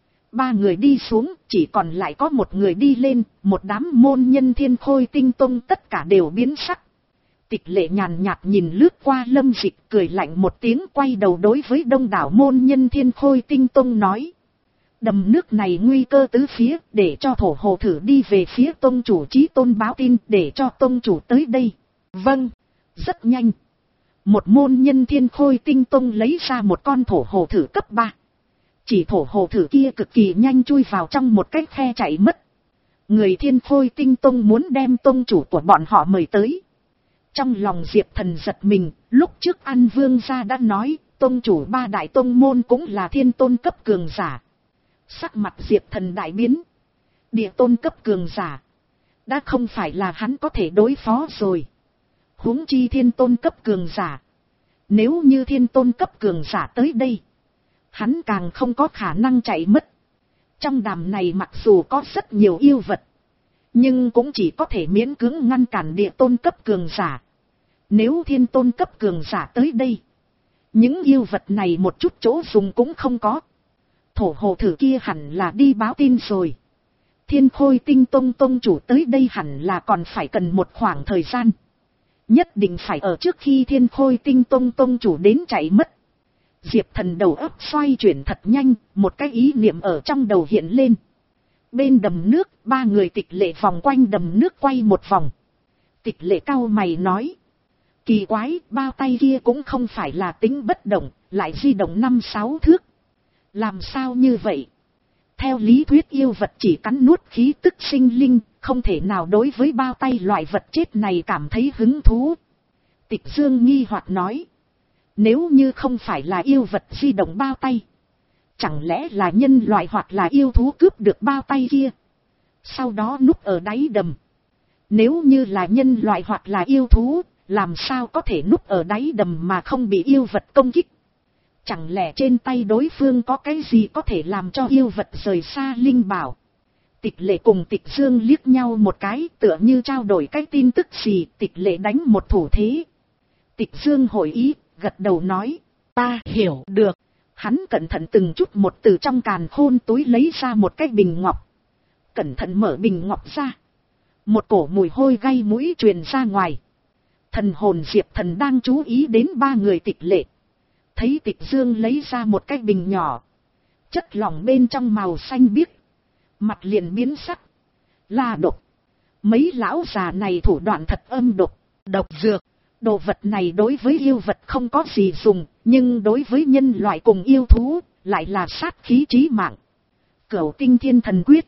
Ba người đi xuống, chỉ còn lại có một người đi lên, một đám môn nhân Thiên Khôi Tinh Tông tất cả đều biến sắc. Tịch Lệ nhàn nhạt nhìn lướt qua Lâm Dịch, cười lạnh một tiếng, quay đầu đối với đông đảo môn nhân Thiên Khôi Tinh Tông nói. Đầm nước này nguy cơ tứ phía, để cho thổ hồ thử đi về phía tông chủ Chí Tôn báo tin, để cho tông chủ tới đây. Vâng, rất nhanh. Một môn nhân Thiên Khôi Tinh Tông lấy ra một con thổ hồ thử cấp ba. Chỉ thổ hồ thử kia cực kỳ nhanh chui vào trong một cái khe chạy mất. Người Thiên Khôi Tinh Tông muốn đem tông chủ của bọn họ mời tới. Trong lòng Diệp Thần giật mình, lúc trước An Vương gia đã nói, tông chủ ba đại tông môn cũng là thiên tôn cấp cường giả. Sắc mặt Diệp Thần đại biến. Địa tôn cấp cường giả đã không phải là hắn có thể đối phó rồi. Huống chi thiên tôn cấp cường giả. Nếu như thiên tôn cấp cường giả tới đây, hắn càng không có khả năng chạy mất. Trong đàm này mặc dù có rất nhiều yêu vật, nhưng cũng chỉ có thể miễn cưỡng ngăn cản địa tôn cấp cường giả. Nếu thiên tôn cấp cường giả tới đây, những yêu vật này một chút chỗ dùng cũng không có. Thổ hồ thử kia hẳn là đi báo tin rồi. Thiên Khôi Tinh Tông tông chủ tới đây hẳn là còn phải cần một khoảng thời gian. Nhất định phải ở trước khi Thiên Khôi Tinh Tông tông chủ đến chạy mất. Diệp Thần đầu óc xoay chuyển thật nhanh, một cái ý niệm ở trong đầu hiện lên. Bên đầm nước, ba người Tịch Lệ vòng quanh đầm nước quay một vòng. Tịch Lệ cau mày nói. Kỳ quái, bao tay kia cũng không phải là tính bất động, lại di động năm sáu thước. Làm sao như vậy? Theo lý thuyết yêu vật chỉ cắn nuốt khí tức sinh linh, không thể nào đối với bao tay loại vật chết này cảm thấy hứng thú. Tịch Dương nghi hoặc nói. Nếu như không phải là yêu vật di động bao tay, chẳng lẽ là nhân loại hoặc là yêu thú cướp được bao tay kia, sau đó núp ở đáy đầm? Nếu như là nhân loại hoặc là yêu thú, làm sao có thể núp ở đáy đầm mà không bị yêu vật công kích? Chẳng lẽ trên tay đối phương có cái gì có thể làm cho yêu vật rời xa linh bảo? Tịch Lệ cùng Tịch Dương liếc nhau một cái, tựa như trao đổi cái tin tức gì. Tịch Lệ đánh một thủ thế. Tịch Dương hội ý, gật đầu nói. Ta hiểu được. Hắn cẩn thận từng chút một từ trong càn khôn túi lấy ra một cái bình ngọc. Cẩn thận mở bình ngọc ra. Một cổ mùi hôi gây mũi truyền ra ngoài. Thần hồn Diệp Thần đang chú ý đến ba người Tịch Lệ. Thấy Tịch Dương lấy ra một cái bình nhỏ. Chất lỏng bên trong màu xanh biếc. Mặt liền biến sắc. Là độc. Mấy lão già này thủ đoạn thật âm độc. Độc dược. Đồ vật này đối với yêu vật không có gì dùng. Nhưng đối với nhân loại cùng yêu thú lại là sát khí chí mạng. Cửu Tinh Thiên Thần Quyết.